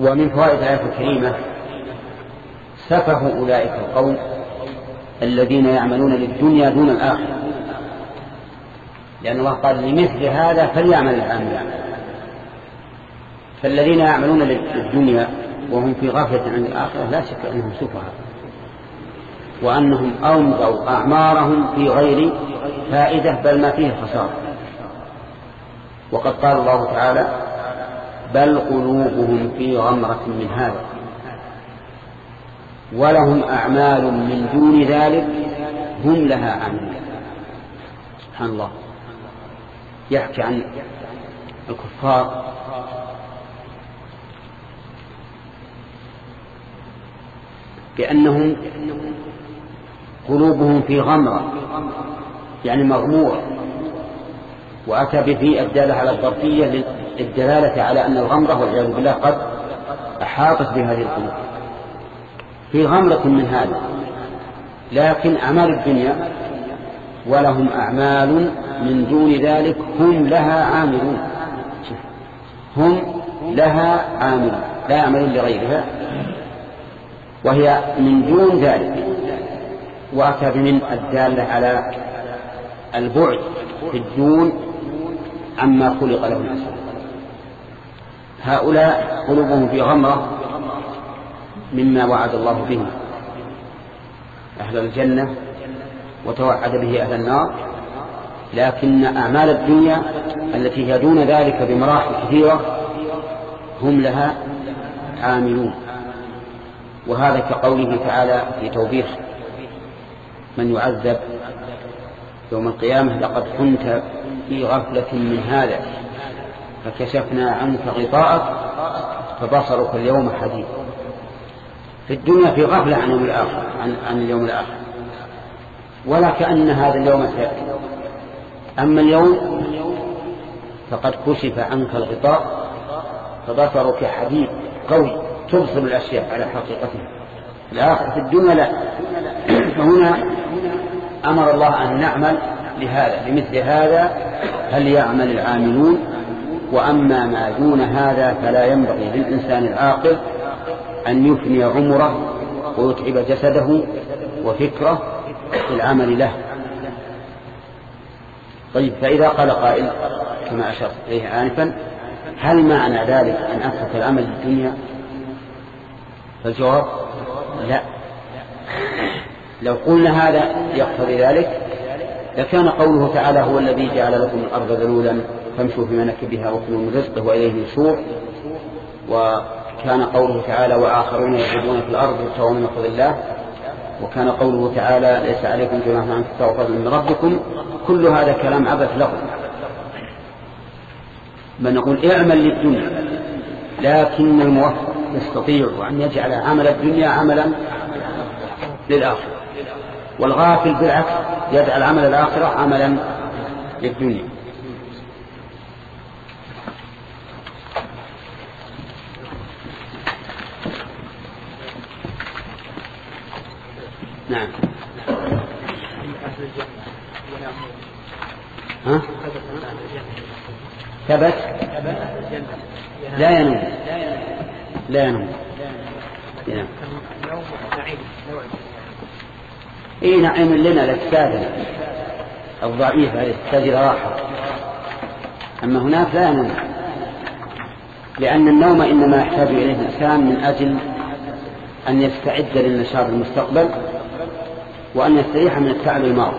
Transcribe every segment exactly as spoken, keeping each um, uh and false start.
ومن فوائد الآية الكريمة سفه أولئك القوم الذين يعملون للدنيا دون الآخرة، لأن الله قال لمثل هذا فليعمل العاملون. فالذين يعملون للدنيا وهم في غفلة عن الآخرة لا شك أنهم سفهاء، وأنهم أمضوا أعمارهم في غير فائدة بل ما فيه خسارة. وقد قال الله تعالى بل قلوبهم في غمرة من هذا ولهم أعمال من دون ذلك هم لها عاملون. سبحان الله، يحكي عن الكفار بأنهم قلوبهم في غمرة يعني مغمورة، وأتى به الدالة على الظرفية للدلالة على أن الغمرة والعياذ بالله قد أحاطت بهذه القلوب في غمرة من هذا، لكن أعمال الدنيا ولهم أعمال من دون ذلك هم لها عاملون. هم لها عاملون لا يعملون لغيرها، وهي من دون ذلك، وأتى بمن الدالة على البعد في الدون عما خلق له الإنسان. هؤلاء قلوبهم في غمرة مما وعد الله به أهل الجنة وتوعد به أهل النار، لكن أعمال الدنيا التي هي دون ذلك بمراحل كثيرة هم لها عاملون. وهذا كقوله تعالى في توبيخ من يعذب يوم القيامة لقد كنت في غفلة من هذا فكشفنا عنك غطاءك فبصرك اليوم حديد. في الدنيا في غفلة عن اليوم الآخر عن, عن اليوم الآخر ولا كأن هذا اليوم سيأتي. أما اليوم فقد كشف عنك الغطاء فبصرك حديد قوي تبصر الأشياء على حقيقتها. الآخر في الدنيا لا. فهنا أمر الله أن نعمل لهذا لمثل هذا هل يعمل العاملون. وأما ما دون هذا فلا ينبغي للإنسان العاقل أن يفني عمره ويتعب جسده وفكره في العمل له. طيب، فإذا قال قائل كما أشرت إليه آنفا هل معنى ذلك أن أترك العمل للدنيا؟ فالجواب لا. لو قلنا هذا يقتضي ذلك لكان قوله تعالى هو الذي جعل لكم الأرض ذلولا فامشوا في مناكبها وكلوا من رزقه وإليه النشور. وكان قوله تعالى وآخرون يعبدون في الأرض يبتغون من فضل الله. وكان قوله تعالى ليس عليكم جناح أن تبتغوا فضلا من ربكم. كل هذا كلام عبث لغو. بل نقول اعمل للدنيا، لكن الموفق يستطيع أن يجعل عمل الدنيا عملا للآخرة، والغافل بالعكس يجعل عمل الآخرة عملا للدنيا. نعم. ها؟ ثبت لا ينوم لا ينوم ينام. اي نعم لنا الاجساد الضعيفة تحتاج إلى راحة، أما هناك لا ينوم، لأن النوم إنما يحتاج إليه الإنسان من أجل أن يستعد للنشاط المستقبل وأن يستريح من التعب الماضي.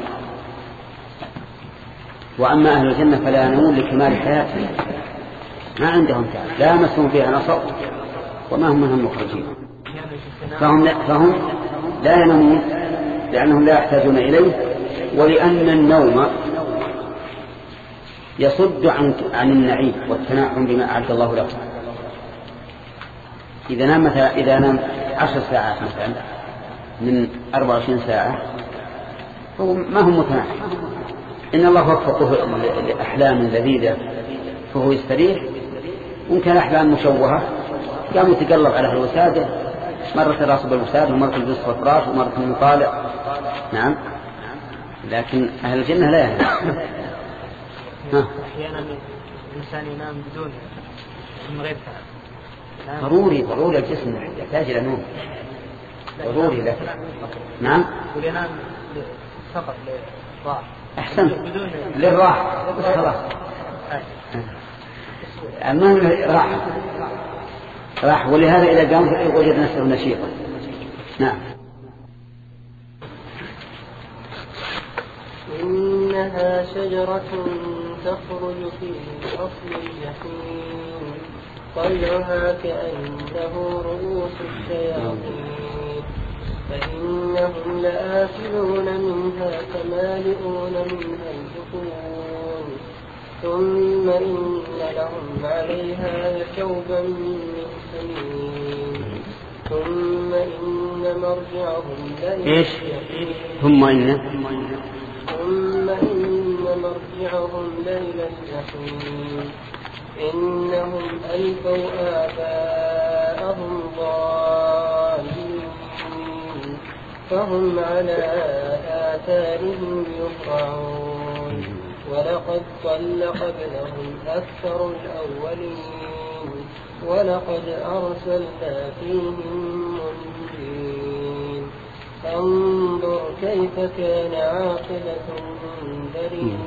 وأما أهل الجنة فلا ينامون لكمال حياتهم، ما عندهم تعب، لا يمسهم فيها نصب وما هم منهم مخرجين. فهم لا, فهم لا ينامون لأنهم لا يحتاجون إليه، ولأن النوم يصد عن, عن النعيم والتنعم بما أعد الله له. إذا نام مثلا إذا نام عشر ساعات مثلا من أربع وعشرين ساعة هو ما هم متنعم. إن الله وفقه لأحلام لذيذة فهو يستريح. ممكن أحلام مشوهة قام يتقلب على الوسادة، مرة راسه بالوسادة ومرة بالبسط والفراش ومرة المطالع. نعم، لكن أهل الجنة لا يهلك. أحيانا الإنسان ينام بدون من غير تعب. ضروري ضروري الجسم يحتاج إلى نوم ضروري له. نعم ولينام فقط للراحة. أحسن للراحة بس خلاص. المهم راحة راح، ولهذا إذا قام وجد نفسه نشيطا. نعم. إنها شجرة تخرج في أصل الجحيم طلعها كأنه رؤوس الشياطين فإنهم لآكلون منها فمالئون منها البطون ثم إن لهم عليها شوبا من حميم ثم إن مرجعهم لإلى الجحيم ثم إن ثم إن مرجعهم لإلى الجحيم إنهم ألفوا آباءهم ضالين فهم على آثارهم يهرعون ولقد ضل قبلهم أكثر الأولين ولقد أرسلنا فيهم منذرين فانظر كيف كان عاقبة المنذرين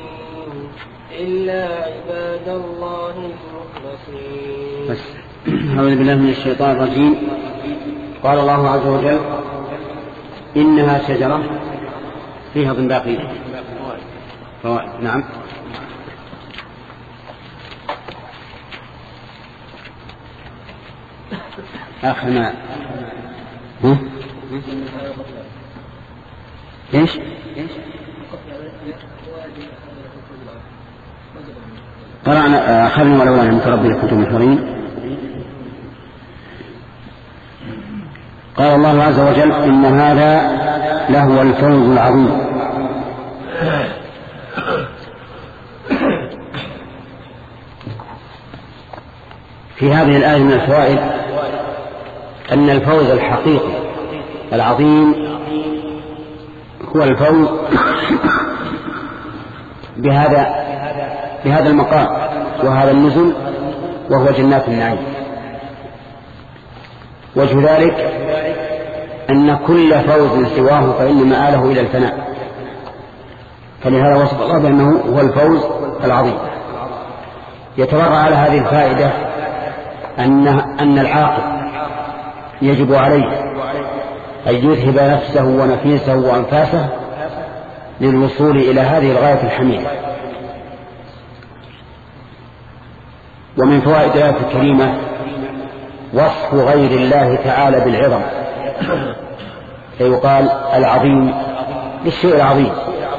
إلا عباد الله المخلصين. بس أعوذ بالله من الشيطان الرجيم. قال الله عز وجل إنها شجرة فيها ضمن باقي فوائد. نعم. آخر ما ها؟ إيش؟ قرأنا أخذنا ولولا أن تربي لكنتم محضرين. قال الله عز وجل إن هذا لهو الفوز العظيم. في هذه الآية من الفوائد أن الفوز الحقيقي العظيم هو الفوز بهذا بهذا المقام وهذا النزل وهو جنات النعيم. وجه ذلك أن كل فوز سواه فإن مآله إلى الفناء، فلهذا وصف الله بأنه هو الفوز العظيم. يتبرع على هذه الفائدة أن أن العاقل يجب عليه أن يذهب نفسه ونفيسه وأنفاسه للوصول إلى هذه الغاية الحميدة. ومن فوائد الآية الكريمة وصف غير الله تعالى بالعظم، فيقال العظيم للشيء العظيم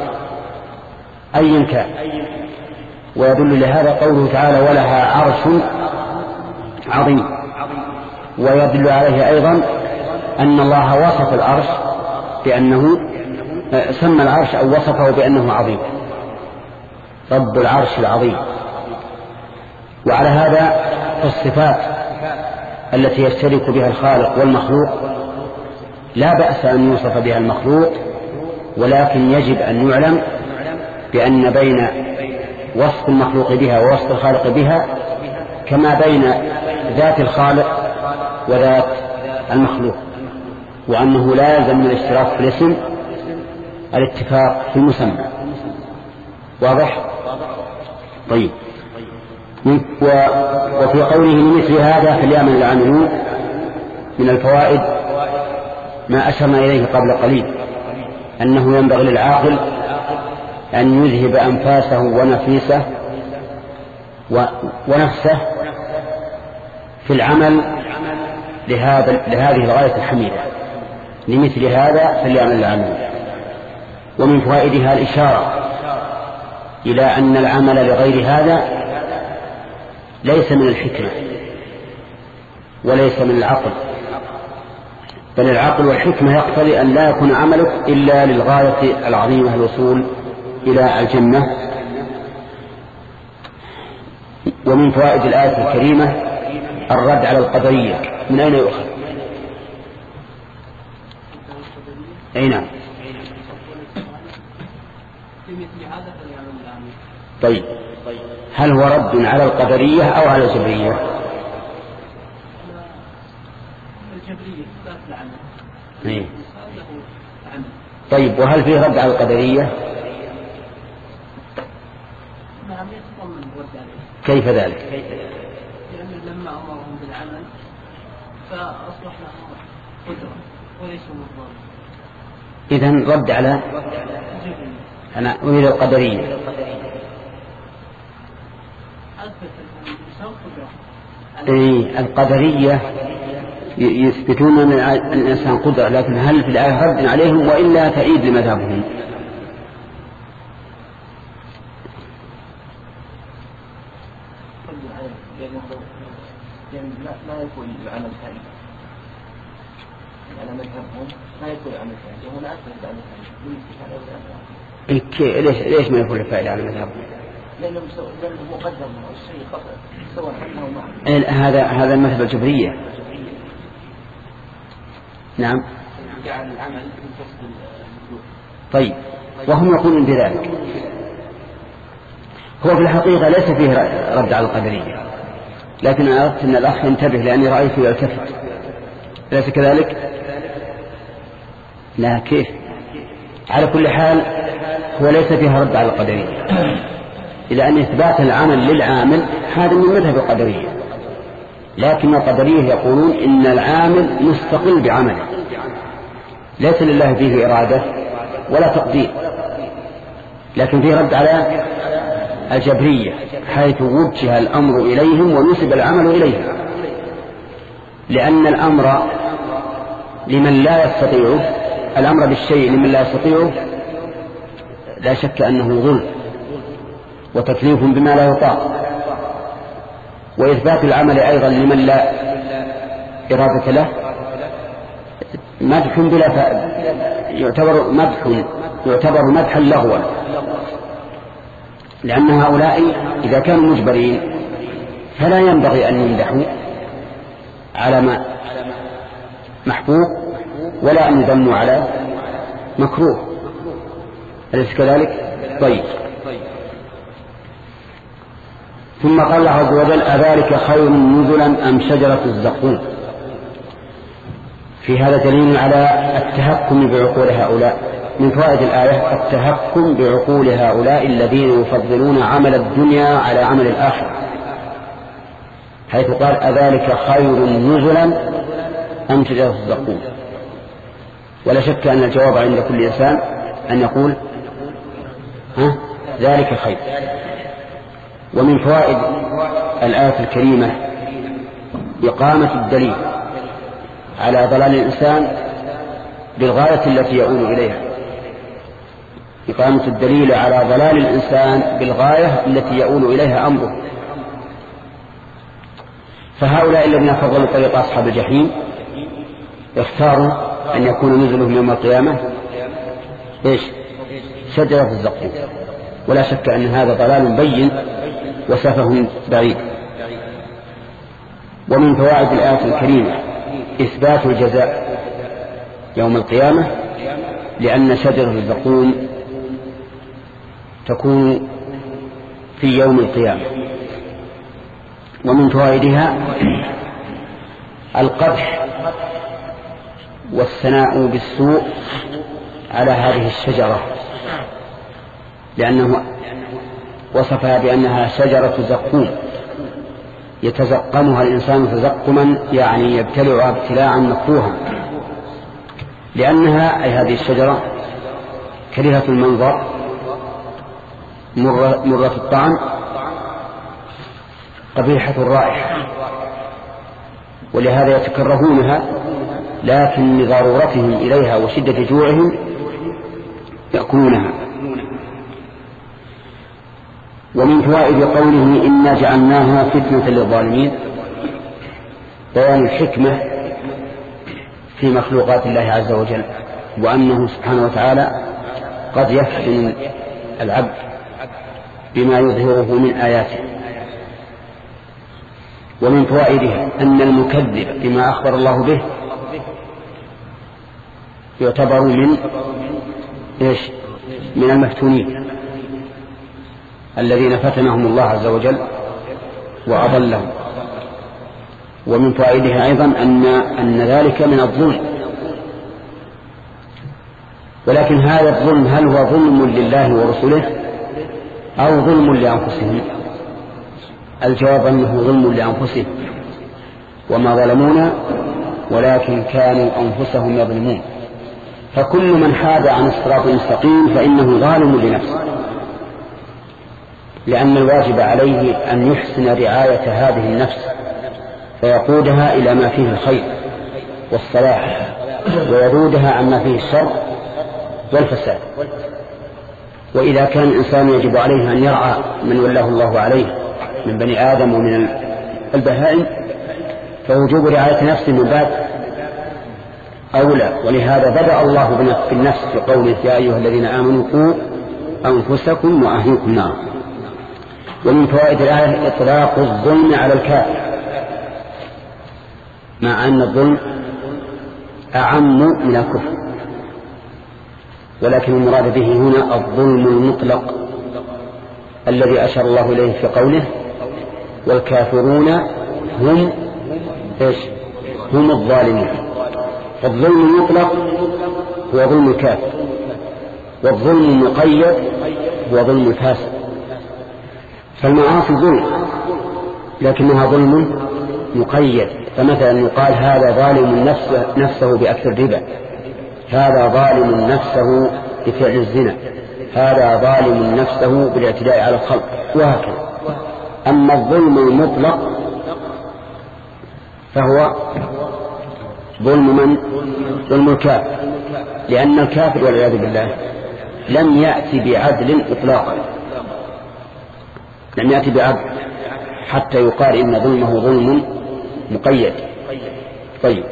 أيا كان. ويدل لهذا قوله تعالى ولها عرش عظيم. ويدل عليه أيضا أن الله وصف العرش بأنه سمى العرش أو وصفه بأنه عظيم، رب العرش العظيم. وعلى هذا الصفات التي يشترك بها الخالق والمخلوق لا بأس أن يوصف بها المخلوق، ولكن يجب أن يعلم بأن بين وصف المخلوق بها ووصف الخالق بها كما بين ذات الخالق وذات المخلوق، وأنه لا يلزم من الاشتراك في الاسم الاتفاق في المسمى. واضح؟ طيب. وفي قوله لمثل هذا فليعمل العاملون من الفوائد ما أشرنا إليه قبل قليل، أنه ينبغي للعاقل أن يذهب أنفاسه ونفيسه ونفسه في العمل لهذا لهذه الغاية الحميدة. لمثل هذا فليعمل العاملون. ومن فوائدها الإشارة إلى أن العمل لغير هذا ليس من الحكمة وليس من العقل، بل العقل والحكمة يقتضي أن لا يكون عملك إلا للغاية العظيمة الوصول إلى الجنة. ومن فوائد الآية الكريمة الرد على القدرية. من أين يؤخذ؟ أي نعم. طيب هل هو رد على القدرية أو على الجبرية؟ الجبرية إثبات العمل. إيه. طيب وهل فيه رد على القدرية؟ نعم يتضمن الرد عليه. كيف ذلك؟ لأن لما أمرهم بالعمل فأصبح لهم قدرة وليسوا مضطرين. إذن رد على أنا أريد القدرية. إيه القدرية يثبتون أن الإنسان قدرة، لكن هل في الآية رد عليهم وإلا تعيد لمذهبهم؟ لا يكون العمل ثاني على مذهبهم، لا يكون العمل ثاني ولا أثبت العمل ثاني. ليش ليش ما يكون الفائدة على مذهبهم؟ لأنه مقدم الشيء سواء حله معه. هذا هذا المذهب الجبرية. نعم. جعل العمل من قصد الوجود. طيب وهم يقولون بذلك. هو في الحقيقة ليس فيه رد على القدرية، لكن أنا أردت أن الأخ ينتبه لأني رأيته يلتفت. أليس كذلك؟ لا كيف؟ على كل حال هو ليس فيها رد على القدرية، إلى أن إثبات العمل للعامل هذا من مذهب القدرية، لكن القدرية يقولون إن العامل مستقل بعمله، ليس لله فيه إرادة ولا تقدير، لكن فيه رد على الجبرية حيث وجه الأمر إليهم ونسب العمل إليهم، لأن الأمر لمن لا يستطيعه، الأمر بالشيء لمن لا يستطيعه لا شك أنه ظلم وتكليف بما لا يطاق، وإثبات العمل أيضا لمن لا إرادة له مدح بلا فائدة، يعتبر مدح يعتبر مدحا لغوا، لأن هؤلاء إذا كانوا مجبرين فلا ينبغي أن يمدحوا على ما محبوب ولا أن يذموا على مكروه. أليس كذلك؟ طيب ثم قال الله عز وجل أذلك خير نزلا أم شجرة الزقوم؟ في هذا دليل على التهكم بعقول هؤلاء. من فوائد الآية التهكم بعقول هؤلاء الذين يفضلون عمل الدنيا على عمل الآخرة، حيث قال أذلك خير نزلا أم شجرة الزقوم؟ ولا شك أن الجواب عند كل إنسان أن يقول ها ذلك خير. ومن فوائد الآية الكريمة إقامة الدليل على ضلال الإنسان بالغاية التي يؤول إليها، إقامة الدليل على ضلال الإنسان بالغاية التي يؤول إليها أمره. فهؤلاء الذين فضلوا طريق أصحاب الجحيم اختاروا أن يكون نزلهم يوم القيامة إيش؟ شجرة الزقوم، ولا شك أن هذا ضلال بين وسفه بعيد. ومن فوائد الآية الكريمة إثبات الجزاء يوم القيامة، لأن شجرة الزقوم تكون في يوم القيامة. ومن فوائدها القدح والثناء بالسوء على هذه الشجرة، لأنه وصفها بأنها شجرة زقوم يتزقمها الإنسان تزقما، يعني يبتلعها ابتلاعا مكروها، لأنها أي هذه الشجرة كريهة المنظر مرة, مرة الطعم قبيحة الرائحة، ولهذا يتكرهونها، لكن لضرورتهم إليها وشدة جوعهم يأكلونها. ومن فوائد قوله إنا جعلناها فتنة للظالمين بيان الحكمة في مخلوقات الله عز وجل، وأنه سبحانه وتعالى قد يفتن العبد بما يظهره من آياته. ومن فوائدها أن المكذب بما أخبر الله به يعتبر من إيش؟ من المفتونين الذين فتنهم الله عز وجل وأضلهم. ومن فوائدها أيضا أن, أن ذلك من الظلم. ولكن هذا الظلم هل هو ظلم لله ورسوله أو ظلم لأنفسهم؟ الجواب أنه ظلم لأنفسهم، وما ظلمونا ولكن كانوا أنفسهم يظلمون. فكل من حاد عن الصراط المستقيم فإنه ظالم لنفسه، لأن الواجب عليه أن يحسن رعاية هذه النفس فيقودها إلى ما فيه الخير والصلاح ويرودها عما فيه الشر والفساد. وإذا كان الإنسان يجب عليه أن يرعى من ولاه الله عليه من بني آدم ومن البهائم، فوجوب رعاية نفسه من باب أولى. ولهذا بدأ الله بالنفس في قوله يا أيها الذين آمنوا قوا أنفسكم وأهليكم نارا. ومن فوائد الآية إطلاق الظلم على الكافر، مع أن الظلم أعم من الكفر، ولكن المراد به هنا الظلم المطلق الذي أشار الله إليه في قوله والكافرون هم إيش؟ هم الظالمون. الظلم المطلق هو ظلم الكافر، والظلم المقيد هو ظلم الفاسق. فالمعاصي ظلم لكنها ظلم مقيد، فمثلا يقال هذا ظالم نفسه, نفسه بأكل الربا، هذا ظالم نفسه بفعل الزنا، هذا ظالم نفسه بالاعتداء على الخلق، وهكذا. أما الظلم المطلق فهو ظلم من؟ ظلم الكافر، لأن الكافر والعياذ بالله لم يأتي بعدل إطلاقا، لم يأتي بعدل حتى يقال إن ظلمه ظلم مقيد. طيب،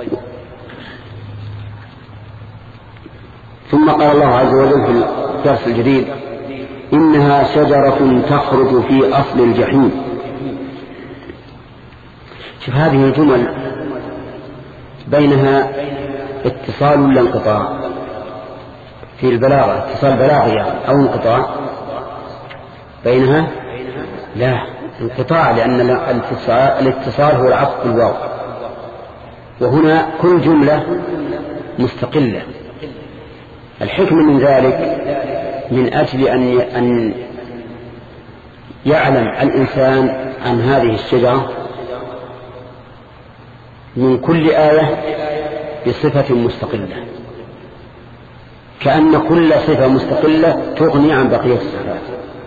ثم قال الله عز وجل في الدرس الجديد إنها شجرة تخرج في أصل الجحيم. شوف هذه الجمل بينها اتصال ولا انقطاع؟ في البلاغة اتصال بلاغي أو انقطاع بينها؟ لا، انقطاع، لأن الاتصال هو العطف بالواو، وهنا كل جملة مستقلة. الحكمة من ذلك من أجل أن أن يعلم الإنسان عن هذه الشجرة من كل آية بصفة مستقلة، كأن كل صفة مستقلة تغني عن بقية الصفات.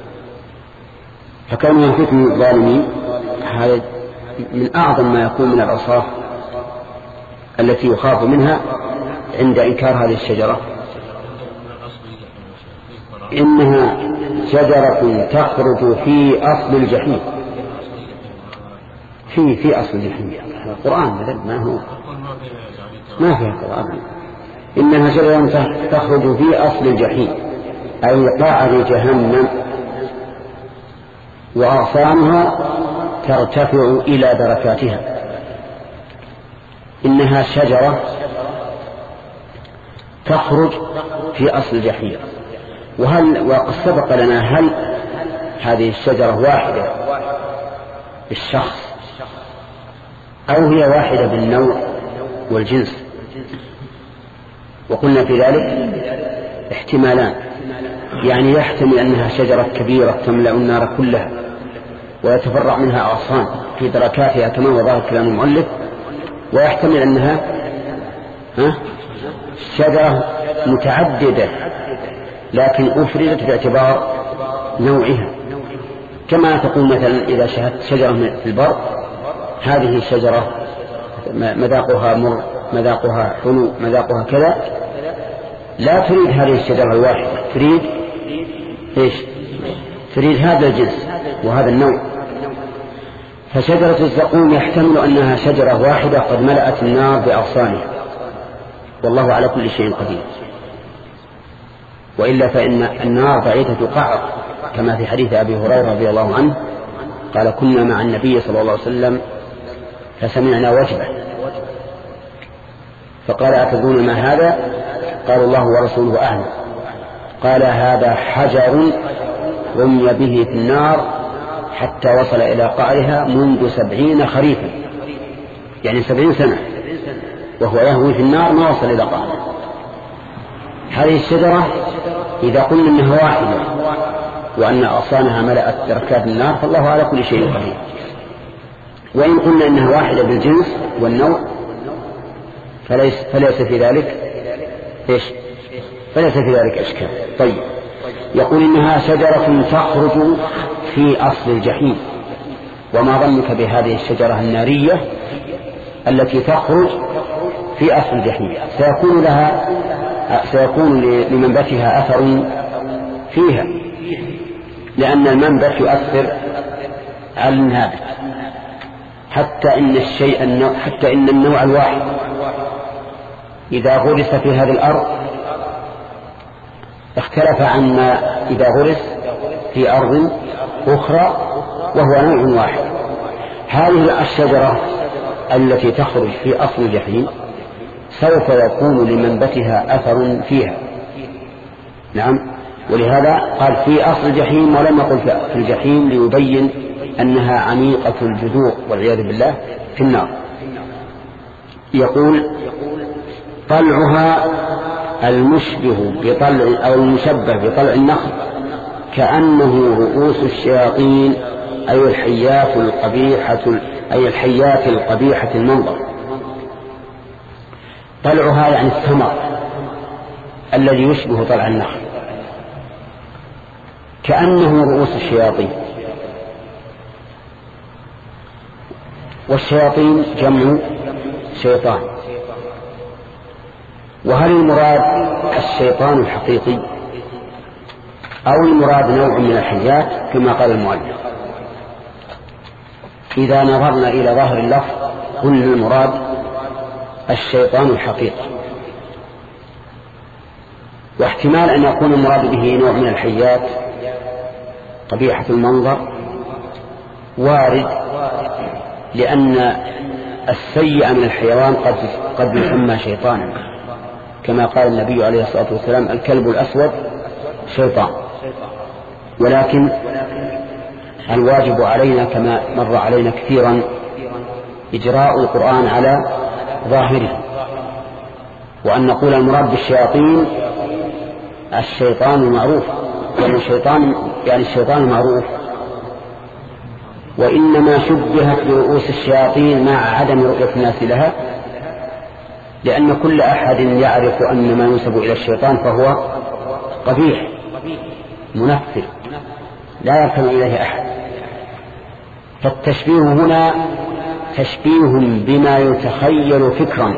فكانوا ينفتن الظالمين هذا من أعظم ما يكون من الأوصاف التي يخاف منها عند إنكار هذه الشجرة. إنها شجرة تخرج في أصل الجحيم. في في أصل الجحيم القرآن ما هو ما فيها قرآن. إنها شجرة تخرج في أصل الجحيم أي قاعد جهنم، وأغصانها ترتفع إلى دركاتها. إنها شجرة تخرج في أصل الجحيم. وهل وقد سبق لنا هل هذه الشجرة واحدة بالشخص أو هي واحدة بالنوع والجنس؟ وقلنا في ذلك احتمالان، يعني يحتمل أنها شجرة كبيرة تملأ النار كلها ويتفرع منها أغصان في دركاتها كما هو ظاهر كلام المؤلف، ويحتمل أنها ها شجرة متعددة لكن أفردت باعتبار نوعها، كما تقول مثلا إذا شاهدت شجرة في البر هذه الشجرة مذاقها مر، مذاقها حلو، مذاقها كذا، لا تريد هذه الشجرة الواحدة، تريد إيش؟ تريد هذا الجنس وهذا النوع. فشجرة الزقوم يحتمل أنها شجرة واحدة قد ملأت النار بأغصانها، والله على كل شيء قدير. وإلا فإن النار بعيدة قعر، كما في حديث أبي هريرة رضي الله عنه قال كنا مع النبي صلى الله عليه وسلم فسمعنا وجبة فقال أتدرون ما هذا؟ قال الله ورسوله أعلم. قال هذا حجر رمي به في النار حتى وصل إلى قعرها منذ سبعين خريفا. يعني سبعين سنة وهو يهوي في النار ما وصل إلى قاعه. هذه الشجرة إذا قلنا أنها واحدة وأن أغصانها ملأت ركاب النار فالله على كل شيء قدير. وإن قلنا أنها واحدة بالجنس والنوع فليس, فليس في ذلك إيش؟ فليس في ذلك إشكال. طيب يقول إنها شجرة تخرج في أصل الجحيم. وما ظنك بهذه الشجرة النارية التي تخرج في أصل الجحيم؟ سيكون لها سيكون لمنبتها أثر فيها، لأن المنبت يؤثر على النابت، حتى إن الشيء النوع حتى إن النوع الواحد إذا غرس في هذه الأرض اختلف عن ما إذا غرس في أرض أخرى وهو نوع واحد. هذه الشجرة التي تخرج في أصل الجحيم سوف يكون لمنبتها أثر فيها. نعم، ولهذا قال في أصل الجحيم ولم يقل في الجحيم ليبين أنها عميقة الجذور والعياذ بالله في النار. يقول طلعها المشبه بطلع أو المشبه بطلع النخل كأنه رؤوس الشياطين أي الحيات القبيحة أي الحيات القبيحة المنظر. طلعها يعني الثمر الذي يشبه طلع النخل كأنه رؤوس الشياطين. والشياطين جمع شيطان. وهل المراد الشيطان الحقيقي أو المراد نوع من الحيات كما قال المؤلف؟ إذا نظرنا إلى ظاهر اللفظ قلنا المراد الشيطان الحقيقي، واحتمال أن يكون المراد به نوع من الحيات قبيحة المنظر وارد، لأن السيء من الحيوان قد قد يسمى شيطانا، كما قال النبي عليه الصلاة والسلام الكلب الأسود شيطان. ولكن الواجب علينا كما مر علينا كثيرا إجراء القرآن على ظاهره، وأن نقول المراد بالشياطين الشيطان المعروف، يعني الشيطان يعني الشيطان المعروف، وإنما شبهت برؤوس الشياطين مع عدم رؤية الناس لها، لأن كل أحد يعرف أن ما ينسب إلى الشيطان فهو قبيح منفر لا يركن إليه أحد. فالتشبيه هنا تشبيه بما يتخيل فكرا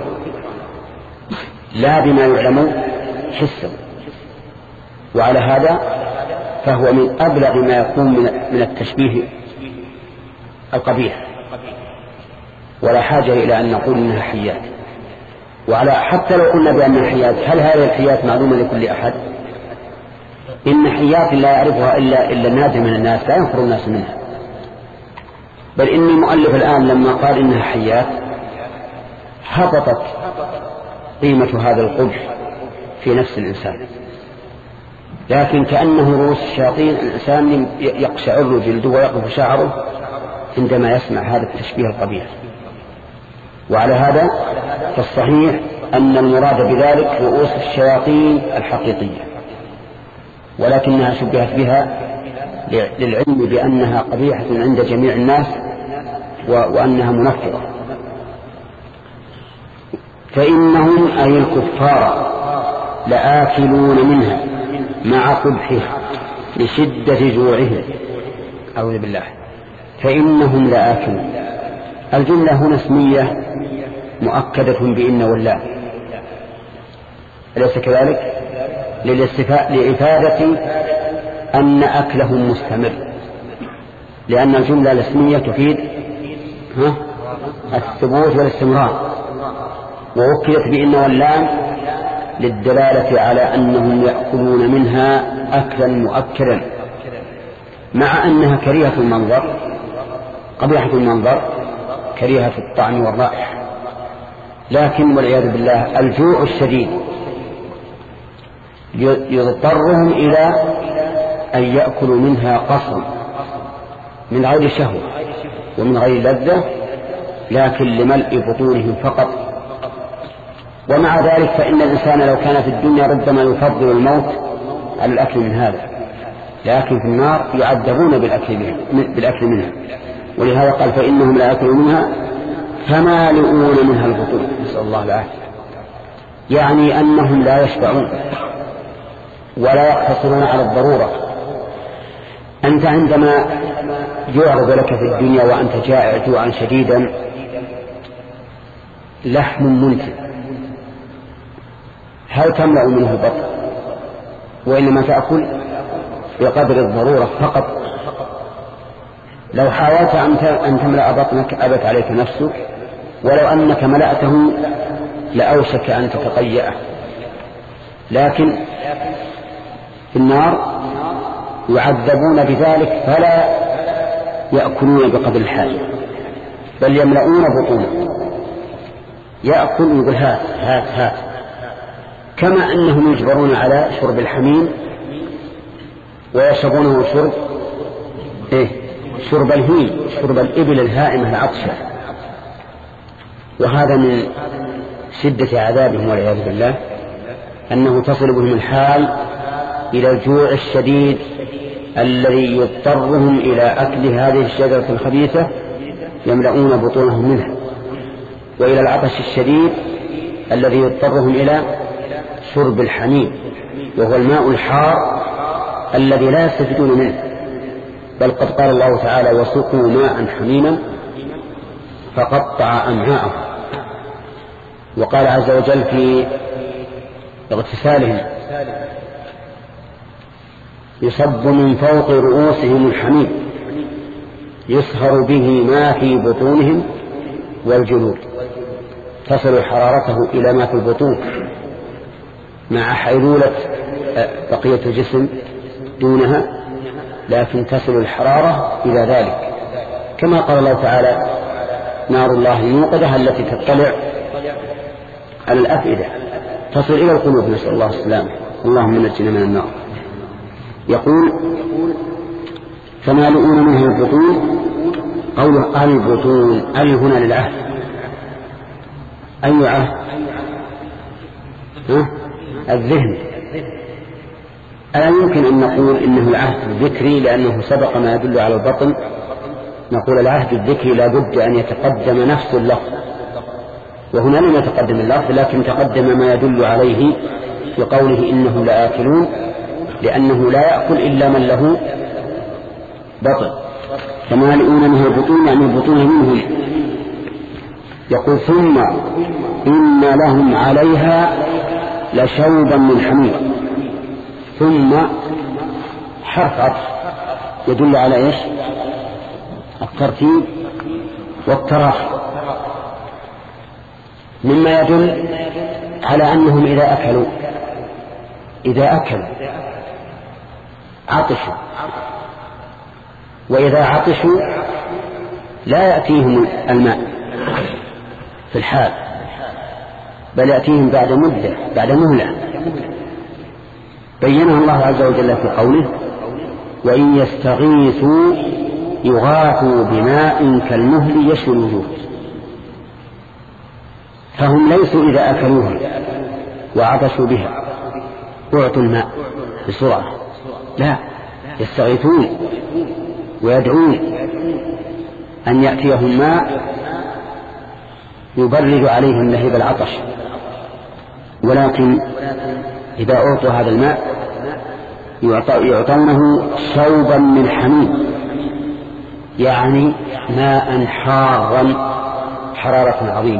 لا بما يعلم حسا، وعلى هذا فهو من أبلغ ما يكون من التشبيه القبيح، ولا حاجة إلى أن نقول إنها حيات. وعلى حتى لو قلنا بأن الحيات، هل هذه الحيات معلومة لكل أحد؟ إن حيات لا يعرفها إلا إلا نادر من الناس، لا ينفر الناس منها. بل إن المؤلف الآن لما قال إنها حيات هبطت قيمة هذا القبح في نفس الإنسان، لكن كأنه رؤوس الشياطين الإنسان يقشعر جلده ويقف شعره عندما يسمع هذا التشبيه القبيح. وعلى هذا فالصحيح أن المراد بذلك رؤوس الشياطين الحقيقية، ولكنها شبهت بها للعلم بأنها قبيحة عند جميع الناس وأنها منفرة. فإنهم أي الكفار لآكلون منها مع قبحها لشدة جوعهم. أعوذ بالله. فإنهم لآكلون، الجملة هنا اسمية مؤكدة بإن والله، أليس كذلك؟ لإفادة أن أكلهم مستمر، لأن الجملة الاسمية تفيد الثبوت والاستمرار، ووكلت بإن والله للدلالة على أنهم يأكلون منها أكلا مؤكدا، مع أنها كريهة المنظر قبيحة المنظر كريهة الطعم والرائحة، لكن والعياذ بالله الجوع الشديد يضطرهم إلى أن يأكلوا منها قصرا من غير شهوة ومن غير لذة، لكن لملء بطونهم فقط. ومع ذلك فإن الإنسان لو كان في الدنيا ربما يفضل الموت على الأكل من هذا، لكن في النار يعذبون بالأكل منها. ولهذا قال فإنهم لا يأكلون منها فمالئون منها البطون، نسأل الله العافية. يعني أنهم لا يشبعون ولا يقتصرون على الضرورة. أنت عندما يعرض لك في الدنيا وأنت جائع جوعا شديدا لحم منتن، هل تملأ منه البطن؟ وإنما تأكل بقدر الضرورة فقط. لو حاولت أن تملأ بطنك أبت عليك نفسك، ولو أنك ملأته لأوشك أن تتقيأه. لكن في النار يعذبون بذلك فلا يأكلون بقدر الحاجة، بل يملؤون بطونه، يأكل يقول هات هات هات. كما أنهم يجبرون على شرب الحميم ويشربونه شرب إيه؟ شرب الهيل، شرب الإبل الهائمة العطشة. وهذا من شدة عذابهم والعياذ بالله، أنه تصل بهم الحال إلى الجوع الشديد الذي يضطرهم إلى أكل هذه الشجرة الخبيثة يملؤون بطونهم منها، وإلى العطش الشديد الذي يضطرهم إلى شرب الحميم، وهو الماء الحار الذي لا يستفيدون منه. بل قد قال الله تعالى وسقوا ماء حميما فقطع أمعاءهم. وقال عز وجل في اغتسالهم يصب من فوق رؤوسهم الحميم يصهر به ما في بطونهم والجلود، تصل حرارته إلى ما في البطون مع حيلولة بقية الجسم دونها، لكن تصل الحرارة إلى ذلك. كما قال الله تعالى نار الله الموقدة التي تطلع على الأفئدة تصل إلى القلوب، نسأل الله السلامة، اللهم نجنا من النار. يقول فمالئون منه البطون. قوله البطون أي هنا للعهد، أي عهد؟ الذهن. ألا يمكن أن نقول إنه العهد الذكري لأنه سبق ما يدل على البطن؟ نقول العهد الذكري لا بد أن يتقدم نفس اللفظ، وهنا لم يتقدم اللفظ لكن تقدم ما يدل عليه في قوله إنهم لآكلون، لأنه لا يأكل إلا من له بطن. فمالئون منه البطون يعني البطون منهم. يقول ثم إن لهم عليها لشوبا من حميم. ثم حرف عطف يدل على إيش؟ الترتيب والتراخي، مما يدل على أنهم إذا أكلوا إذا أكلوا عطشوا، وإذا عطشوا لا يأتيهم الماء في الحال، بل يأتيهم بعد مدة بعد مهلة بينها الله عز وجل في قوله وإن يستغيثوا يغاثوا بماء كالمهل يشوي الوجوه. فهم ليسوا إذا أكلوها وعطشوا بها أعطوا الماء بسرعة، لا، يستغيثون ويدعون أن يأتيهم ماء يبرد عليهم لهيب العطش. ولكن إذا أعطوا هذا الماء يعطونه شوبا من حميم، يعني ماء حارا حرارة عظيمة.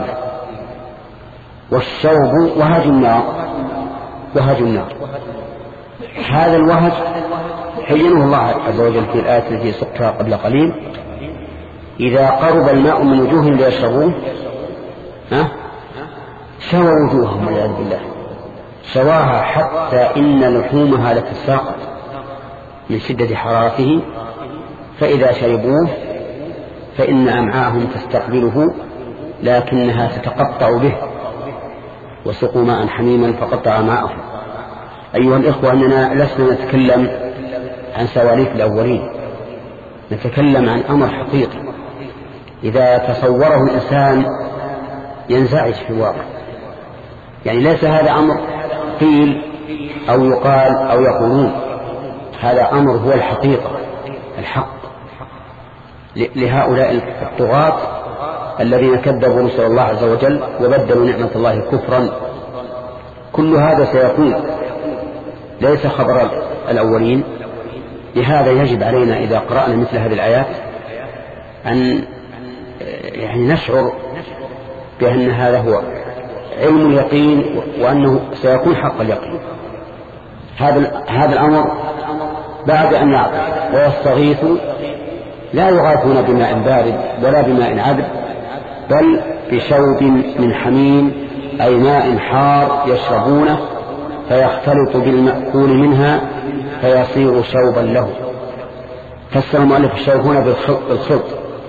والشوب وهج النار، وهج النار. هذا الوهج حينه الله عز وجل في الآية التي سقتها قبل قليل إذا قرب الماء من وجوه ليشربوه ها شوى وجوههم والعياذ بالله، شواها حتى إن لحومها لتساقط من شدة حرارته، فإذا شربوه فإن أمعاءهم تستقبله لكنها تتقطع به. وسقوا ماء حميما فقطع ماءهم. أيها الإخوة أننا لسنا نتكلم عن سواليف الأولين، نتكلم عن أمر حقيقي. إذا تصوره الإنسان ينزعج في الواقع. يعني ليس هذا أمر قيل أو يقال أو يقولون، هذا أمر هو الحقيقة الحق لهؤلاء الطغاة الذين كذبوا رسل الله عز وجل وبدلوا نعمة الله كفرا. كل هذا سيكون ليس خبر الأولين. لهذا يجب علينا إذا قرأنا مثل هذه الآيات أن يعني نشعر بأن هذا هو علم اليقين وأنه سيكون حق اليقين. هذا هذا الأمر بعد أن يعطي ويستغيثوا لا يغاثون بماء بارد ولا بماء عذب، بل بشوب من حميم، أي ماء حار يشربونه فيختلط بالمأكول منها فيصير شوبا له. فسر المؤلف الشوب هنا بالخلط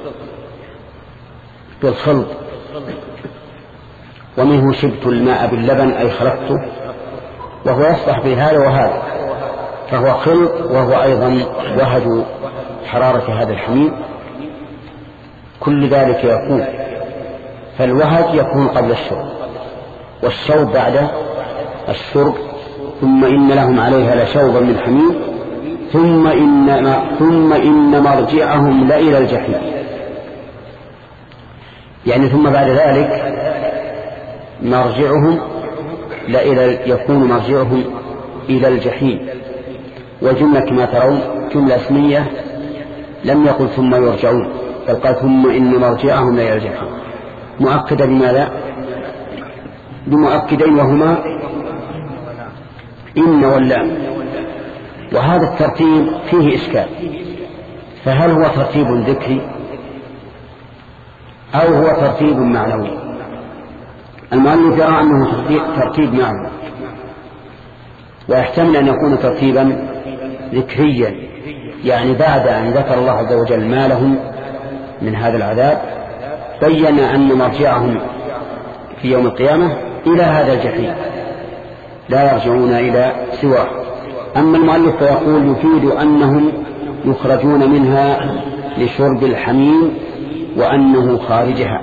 بالخلط ومنه شبت الماء باللبن أي خلطته، وهو يصلح بهذا وهذا، فهو خلط وهو أيضا وهد حرارة هذا الحميم. كل ذلك يكون، فالوهد يكون قبل الشرب والشوب بعد الشرب. ثم إن لهم عليها لشوبا من حميم ثم إن, ثم إن مرجعهم لإلى الجحيم. يعني ثم بعد ذلك مرجعهم لإلى يكون مرجعهم إلى الجحيم. والجملة كما ترون جملة اسمية، لم يقل ثم يرجعون بل قال ثم إن مرجعهم لإلى الجحيم، مؤكدة بماذا؟ بمؤكدين وهما إن واللام. وهذا الترتيب فيه إشكال، فهل هو ترتيب ذكري أو هو ترتيب معنوي؟ المؤلف يرى أنه ترتيب معنوي، ويحتمل أن يكون ترتيبا ذكريا، يعني بعد أن ذكر الله عز وجل ما لهم من هذا العذاب بين أن مرجعهم في يوم القيامة إلى هذا الجحيم لا يرجعون إلى سواه. أما المؤلف فيقول يفيد أنهم يخرجون منها لشرب الحميم وأنه خارجها.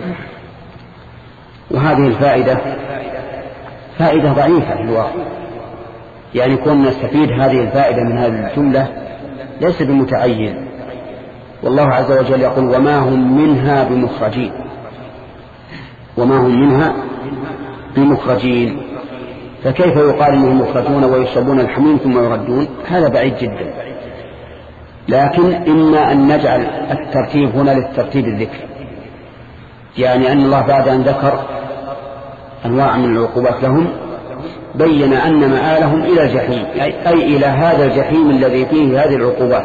وهذه الفائدة فائدة ضعيفة في الواقع، يعني كنا نستفيد هذه الفائدة من هذه الجملة ليس بمتعين. والله عز وجل يقول وما هم منها بمخرجين، وما هم منها بمخرجين، فكيف يقال انهم مخرجون ويشربون الحميم ثم يردون؟ هذا بعيد جدا. لكن إما أن نجعل الترتيب هنا للترتيب الذكري، يعني أن الله بعد أن ذكر أنواع من العقوبات لهم بين أن مآلهم إلى الجحيم، أي إلى هذا الجحيم الذي فيه هذه العقوبات.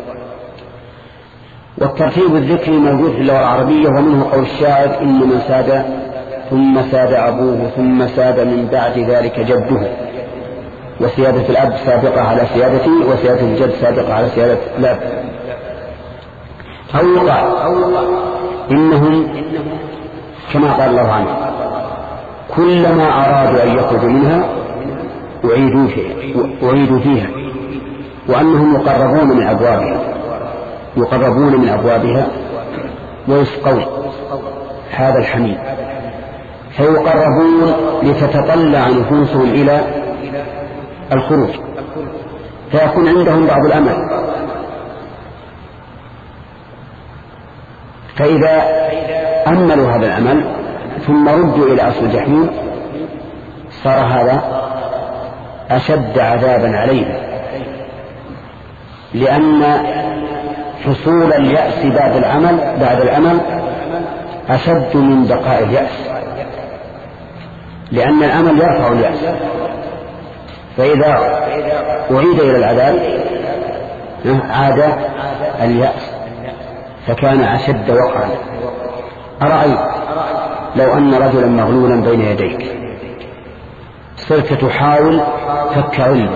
والترتيب الذكري موجود في اللغة العربية، ومنه قول الشاعر إن من ساد ثم ساد أبوه ثم ساد من بعد ذلك جده، وسيادة الأب سابقة على سيادته، وسيادة الجد سابقة على سيادة الأب. أو يقال إنهم كما قال الله عنه كلما أرادوا أن يخرجوا منها أعيدوا فيها, أعيدوا فيها وأنهم يقربون من أبوابها يقربون من أبوابها ويسقون هذا الحميم، فيقربون لتتطلع نفوسهم إلى الخروج، فيكون عندهم بعض الأمل. فإذا أملوا هذا الأمل ثم ردوا إلى أصل الجحيم صار هذا أشد عذابا عليهم، لأن حصول اليأس بعد العمل بعد الأمل أشد من بقاء اليأس، لأن الأمل يرفع اليأس. فإذا أعيد إلى العذاب عاد اليأس فكان أشد وقعا. أرأيت لو أن رجلا مغلولا بين يديك صرت تحاول فك علمك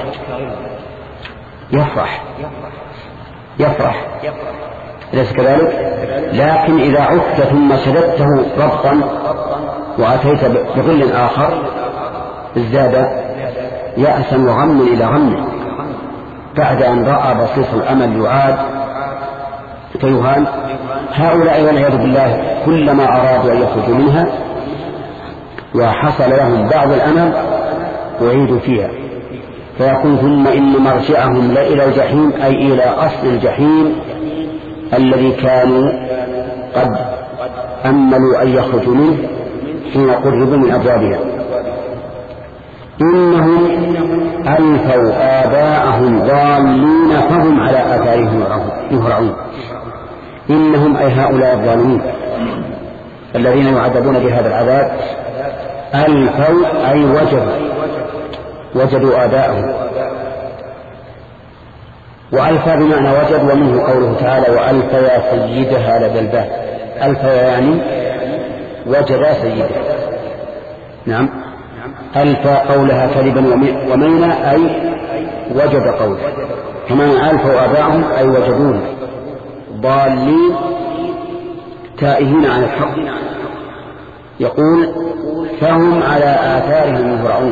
يفرح يفرح ليس كذلك؟ لكن إذا عدت ثم شددته ربطا وأتيت بغل آخر ازداد يأسا وغما إلى غم بعد أن رأى بصيص الأمل يعاد كيهان هؤلاء والعياذ بالله كلما أرادوا أن يخرجوا منها وحصل لهم بعض الأمل أعيدوا فيها، فيكون ثم إن مرجعهم لا إلى الجحيم أي إلى أصل الجحيم الذي كانوا قد أملوا أن يخرجوا منه حين قربوا من أبوابها. إنهم ألفوا آباءهم ضالين فهم على آثارهم يهرعون. إنهم أي هؤلاء الظالمين الذين يعذبون بهذا العذاب ألفوا أي وجدوا وجدوا آباءهم، وألفى بمعنى وجد، ومنه قوله تعالى وألفى يا سيدها لدى الباب. ألفى يعني وجد سيدها. نعم ألفى قولها كذبا ومينا أي وجد قوله، كما ألفوا آباءهم أي وجدون ضالين تائهين عن الحق. يقول فهم على آثارهم يهرعون.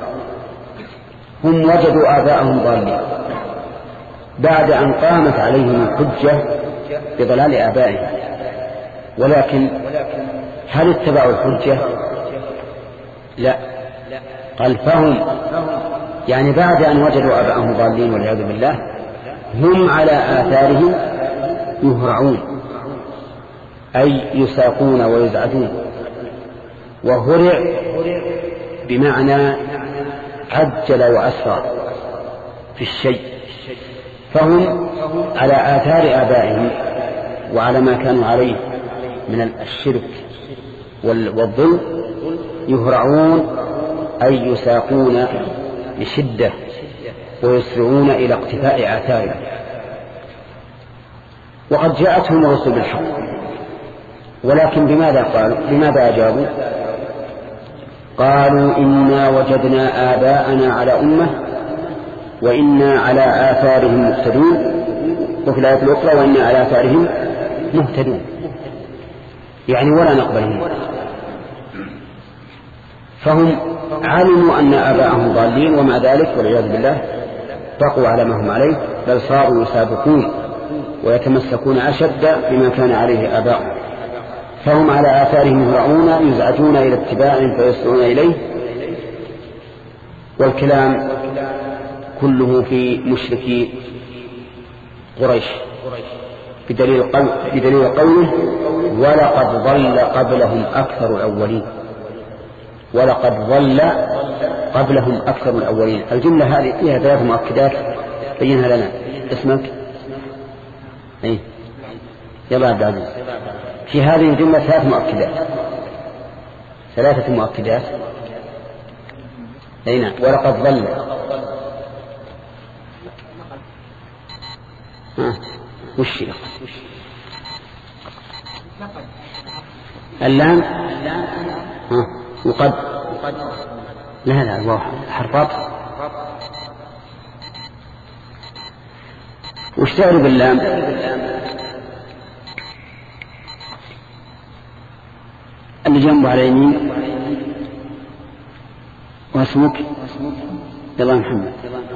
هم وجدوا آباءهم ضالين بعد أن قامت عليهم الحجة بضلال آبائهم، ولكن هل اتبعوا الحجة؟ لا، قال فهم يعني بعد أن وجدوا آباءهم ضالين والعياذ بالله هم على آثارهم يهرعون أي يساقون ويزعجون. وهرع بمعنى عجل وأسرع في الشيء، فهم على آثار آبائهم وعلى ما كانوا عليه من الشرك والظلم يهرعون أي يساقون بشدة ويسرعون إلى اقتفاء آثارهم. وقد جاءتهم الرسل بالحق، ولكن بماذا قالوا؟ بماذا أجابوا؟ قالوا إنا وجدنا آباءنا على أمة وإنا على آثارهم مهتدون، وفي الآية الأخرى وإنا على آثارهم مهتدون، يعني ولا نقبلهم. فهم علموا أن آباءهم ضالين ومع ذلك والعياذ بالله بقوا على ما هم عليه، بل صاروا يسابقون ويتمسكون أشد بما كان عليه آباؤهم. فهم على آثارهم يهرعون يزعجون إلى اتباع فيسرعون إليه. والكلام كله في مشركي قريش بدليل, قول بدليل قوله ولقد ضل قبلهم أكثر الأولين. ولقد ضل قبلهم أكثر الأولين. الجملة هذه فيها ثلاث مؤكدات بينها لنا. اسمك ايه يلا عبد العزيز. في هذه الجملة ثلاث مؤكدات ثلاثة مؤكدات أين ولقد ضل ها وش اللام ها وقد لا لا الله حرفات وش تعرف باللام؟ اللي جنبه على يمين. واسمك يلا محمد.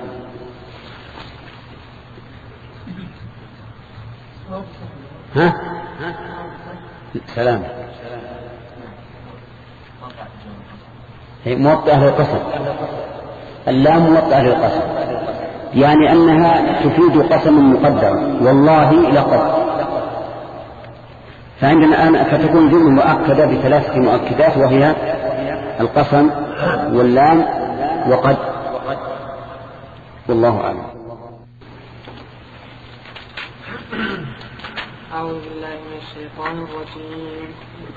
ها سلام. هي موطئة للقسم. اللام موطئة للقسم يعني أنها تفيد قسم مقدر والله لقد. فعندنا الآن فتكون جملة مؤكدة بثلاثة مؤكدات وهي القسم واللام وقد. والله أعلم. أعوذ بالله من الشيطان الرجيم.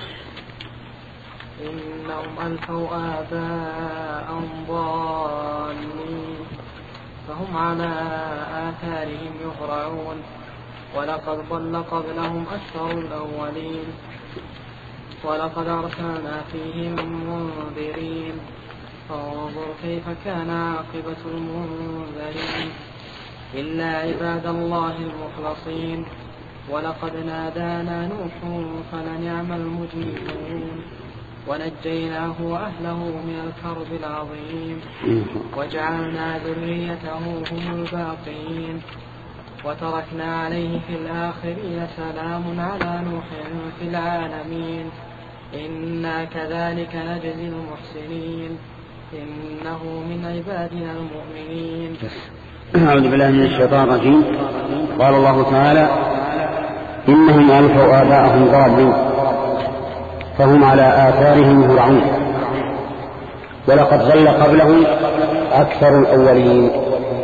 إنهم ألفوا آباءهم ضالين فهم على آثارهم يهرعون ولقد ضل قبلهم أكثر الأولين ولقد أرسلنا فيهم منذرين فانظر كيف كان عاقبة المنذرين إلا عباد الله المخلصين ولقد نادانا نوح فلنعم المجيبون ونجيناه وأهله من الكرب العظيم وجعلنا ذريته هم الباقين وتركنا عليه في الآخرين سلام على نوح في العالمين إنا كذلك نجزي المحسنين إنه من عبادنا المؤمنين. أعوذ بالله من الشيطان الرجيم. قال الله تعالى إنهم ألفوا آباءهم ضالين فهم على آثارهم يهرعون ولقد ضل قبلهم أكثر الأولين.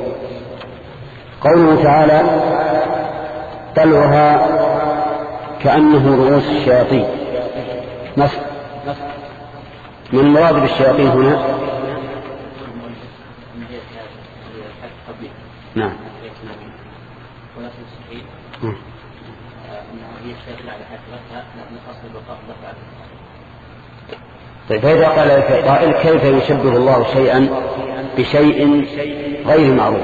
قوله تعالى طلعها كأنه رؤوس الشياطين نص. من المراد بالشياطين هنا؟ نعم. طيب فإذا قال قائل كيف يشبه الله شيئا بشيء غير معروف؟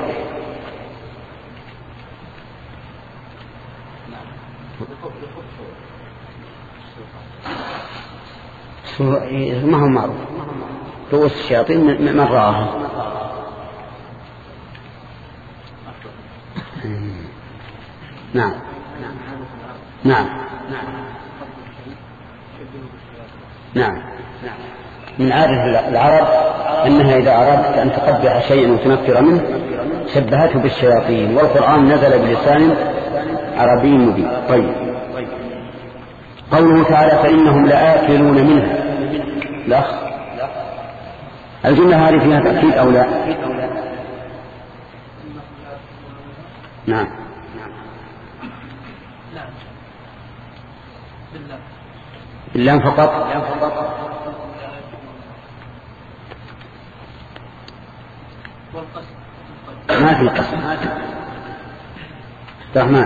ما هو معروف. رؤوس الشياطين من رآها. نعم نعم نعم. من عادة العرب أنها إذا أردت أن تقبح شيئا وتنفر منه شبهته بالشياطين، والقرآن نزل بلسان عربي مبين. طيب قوله تعالى فإنهم لآكلون منها. لا الجملة هذه فيها تأكيد أو لا؟ نعم باللام فقط. ما في قسم رحمن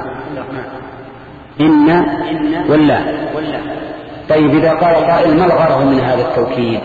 إن ولا. طيب إذا قال قائل ما الغرض من هذا التوكيد؟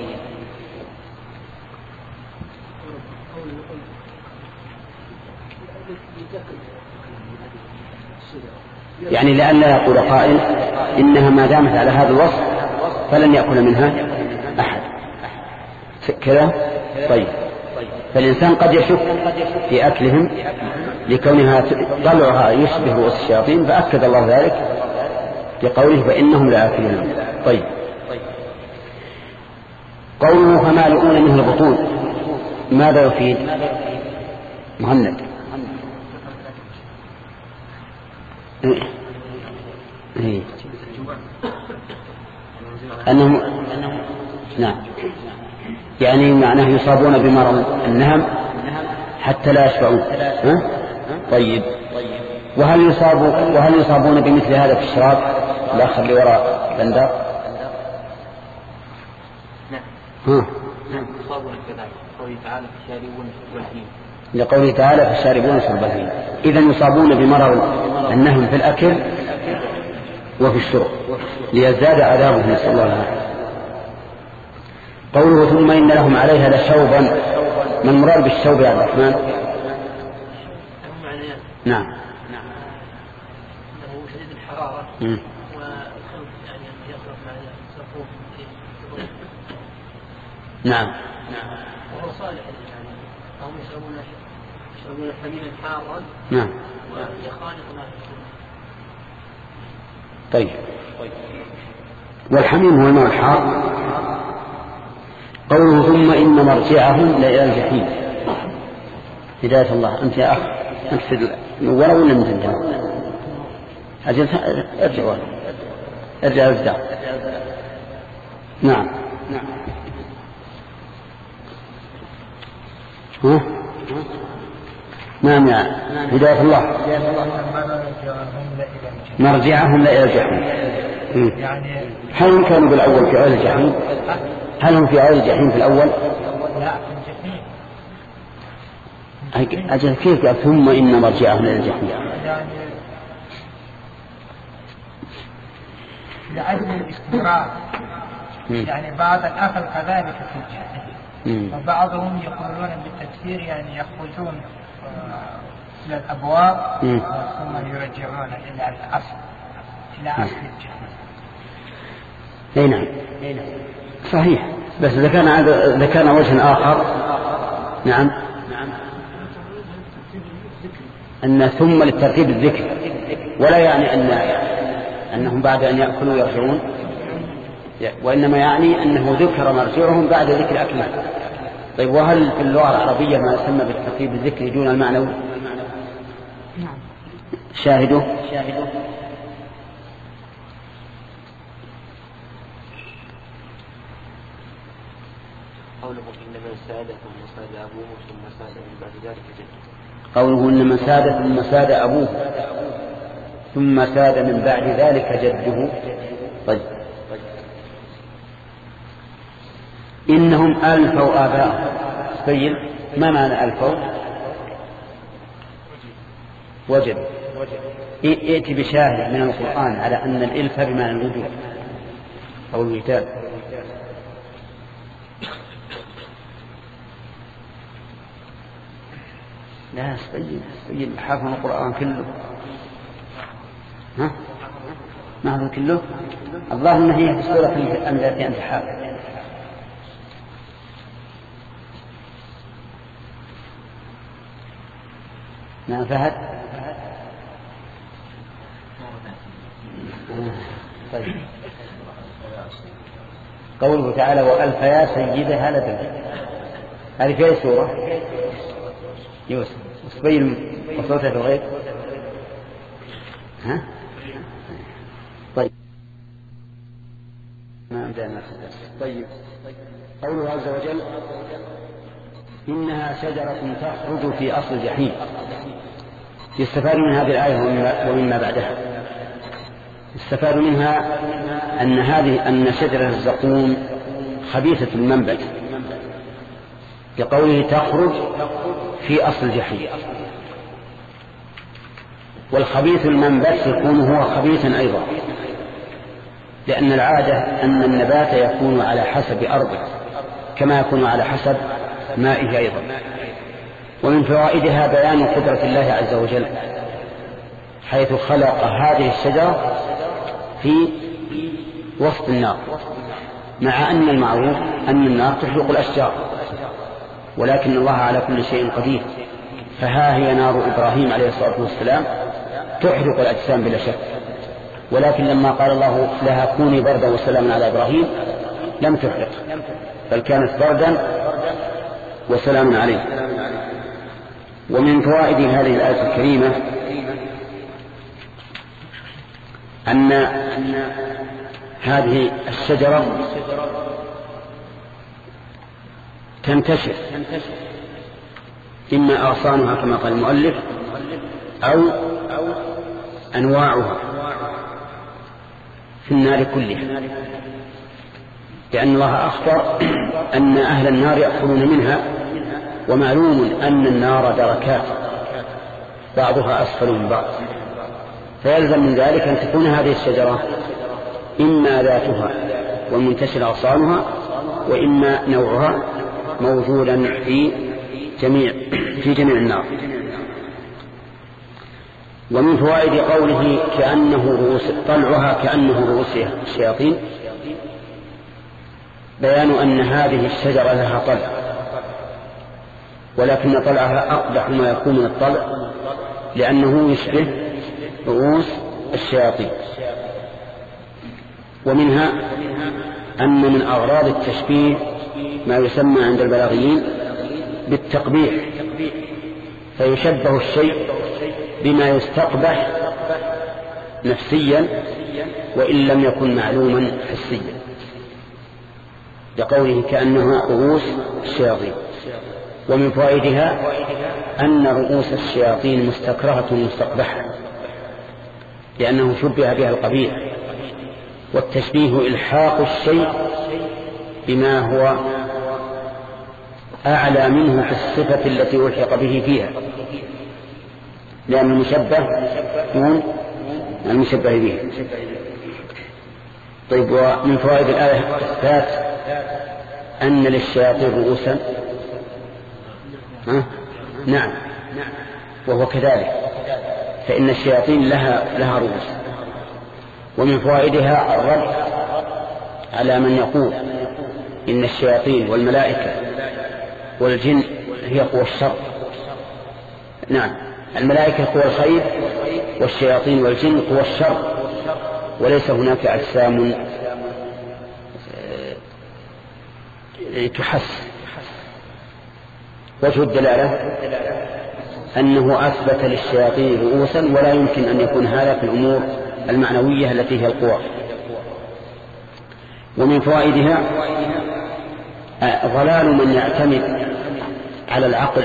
يعني لأن لا يقول قائل إنها ما دامت على هذا الوصف فلن يأكل منها أحد كذا. طيب فالإنسان قد يشك في أكلهم لكونها طلعها يشبه رؤوس الشياطين، فأكد الله ذلك بقوله فإنهم لا يأكلون. طيب قوله فمالئون منه البطون ماذا يفيد؟ مهند إيه. أنهم نعم يعني معناه يصابون بمرض النهم حتى لا يشبعون. طيب وهل يصابوا وهل يصابون بمثل هذا في الشراب الآخر اللي وراء بندر؟ نعم يصابون كذلك. قوله تعالى فشاربون شرب الهيم. لقوله تعالى فشاربون شرب الهيم. إذن يصابون بمرض النهم في الأكل وفي الشرب ليزداد عذابهم نسأل الله العافية. قوله ثم إن لهم عليها لشوبا. ما المراد بالشوب يا عبد الرحمن؟ نعم انه شديد الحراره والخلق يعني يخلق مع الصفوف. نعم وهو صالح يعني هم يشربون يشربون حميما حارا. نعم ويخالط ما طيب والحميم هو الماء الحار. قوله ثم إن مرجعهم لإلى الجحيم. هداية الله. أنت يا أخ أنت في الأول ولا من الجنة؟ أجل ارجع ارجع ارجع. نعم ها نعم يا هداية الله. مرجعهم لإلى الجحيم. هل هم كانوا بالأول في عين الجحيم؟ هل هم في عين الجحيم في الأول؟ لا في الجحيم. أجل كيف قال ثم إن مرجعهم لإلى الجحيم؟ لأجل الاستمرار. يعني بعض الأخذ كذلك في الجحيم وبعضهم يقولون بالتكثير يعني يخرجون إلى الأبواب ثم يرجعون إلى الأصل إلى أصل الجحيم. أي نعم صحيح. بس إذا كان إذا كان وجه آخر. نعم أن ثم للترتيب الذكر، ولا يعني أن أنهم بعد أن يأكلوا يرجعون، وإنما يعني أنه ذكر مرجعهم بعد ذكر أكلهم. طيب وهل في اللغة العربية ما يسمى بالترتيب الذكري دون المعنوي؟ نعم. شاهدوا قوله إنما ساد ثم ساد أبوه ثم ساد من بعد ذلك جده. قوله إنما ساد ثم ساد أبوه ثم ساد من بعد ذلك جده. طيب إنهم ألفوا آباءهم. طيب ما معنى ألفوا؟ وجد. ائت بشاهد من القرآن على أن الإلف بمعنى الوجود أو الوجدان. لا سيد سيد حافظ القرآن كله. ها ما هذا كله؟ اللهم هي في سورة التي أنت حافظ. نعم فهد. طيب قوله تعالى وألف يا سيدها لدى، هذه في أي سورة؟ يوسف. وسبيل وصوته الغيب. ها طيب ما أمدانا. طيب قوله عز وجل إنها شجرة تخرج في أصل الجحيم. يستفاد من هذه الآية ومما بعدها. يستفاد منها أن هذه أن شجرة الزقوم خبيثة المنبت، لقوله تخرج في أصل الجحيم. والخبيث المنبت يكون هو خبيثا أيضا، لأن العادة أن النبات يكون على حسب أرضه كما يكون على حسب مائه أيضا. ومن فوائدها بيان قدرة الله عز وجل، حيث خلق هذه الشجرة في وسط النار، مع أن المعروف أن النار تحرق الأشجار، ولكن الله على كل شيء قدير. فها هي نار إبراهيم عليه الصلاة والسلام تحرق الأجسام بلا شك، ولكن لما قال الله لها كوني بردا وسلاما على إبراهيم لم تحرق، بل كانت بردا وسلاما عليه. ومن فوائد هذه الآية الكريمة أن هذه الشجرة تنتشر، إما أغصانها كما قال المؤلف أو أنواعها في النار كلها، لأن الله أخبر أن أهل النار يأكلون منها، ومعلوم أن النار دركات بعضها أسفل من بعض، فيلزم من ذلك أن تكون هذه الشجرة إما ذاتها ومنتشر أغصانها، وإما نوعها موجودا في جميع في جميع النار. ومن فوائد قوله كأنه رؤوس طلعها كأنه رؤوس الشياطين بيان أن هذه الشجرة لها طلع، ولكن طلعها أقبح ما يكون من الطلع، لأنه يشبه رؤوس الشياطين. ومنها أن من أغراض التشبيه ما يسمى عند البلاغيين بالتقبيح، فيشبه الشيء بما يستقبح نفسيا وإن لم يكن معلوما حسيا، لقوله كأنها رؤوس الشياطين. ومن فوائدها أن رؤوس الشياطين مستكرهة مستقبحة، لأنه شبه بها القبيح، والتشبيه إلحاق الشيء بما هو أعلى منه في الصفة التي ألحق به فيها، لأن المشبه يكون المشبه به. طيب ومن فوائد الآية إثبات أن للشياطين رؤوسا. ها؟ نعم، وهو كذلك، فإن الشياطين لها لها رؤوس. ومن فوائدها الرد على من يقول إن الشياطين والملائكة والجن هي قوى الشر. نعم، الملائكة قوى الخير والشياطين والجن قوى الشر، وليس هناك أجسام تحس. وجه الدلالة أنه أثبت للشياطين رؤوسا، ولا يمكن أن يكون هذا في الأمور المعنوية التي هي القوى. ومن فوائدها ضلال من يعتمد على العقل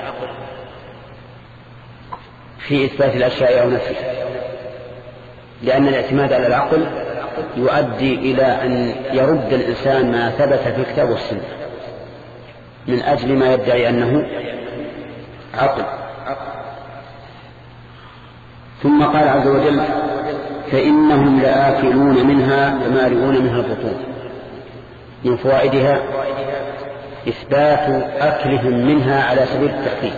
في إثبات الأشياء أو نفسها، لأن الاعتماد على العقل يؤدي إلى أن يرد الإنسان ما ثبت في الكتاب والسنة من أجل ما يدعي أنه عقل. ثم قال عز وجل فإنهم لآكلون منها فمالئون منها البطون. من فوائدها إثبات أكلهم منها على سبيل التأكيد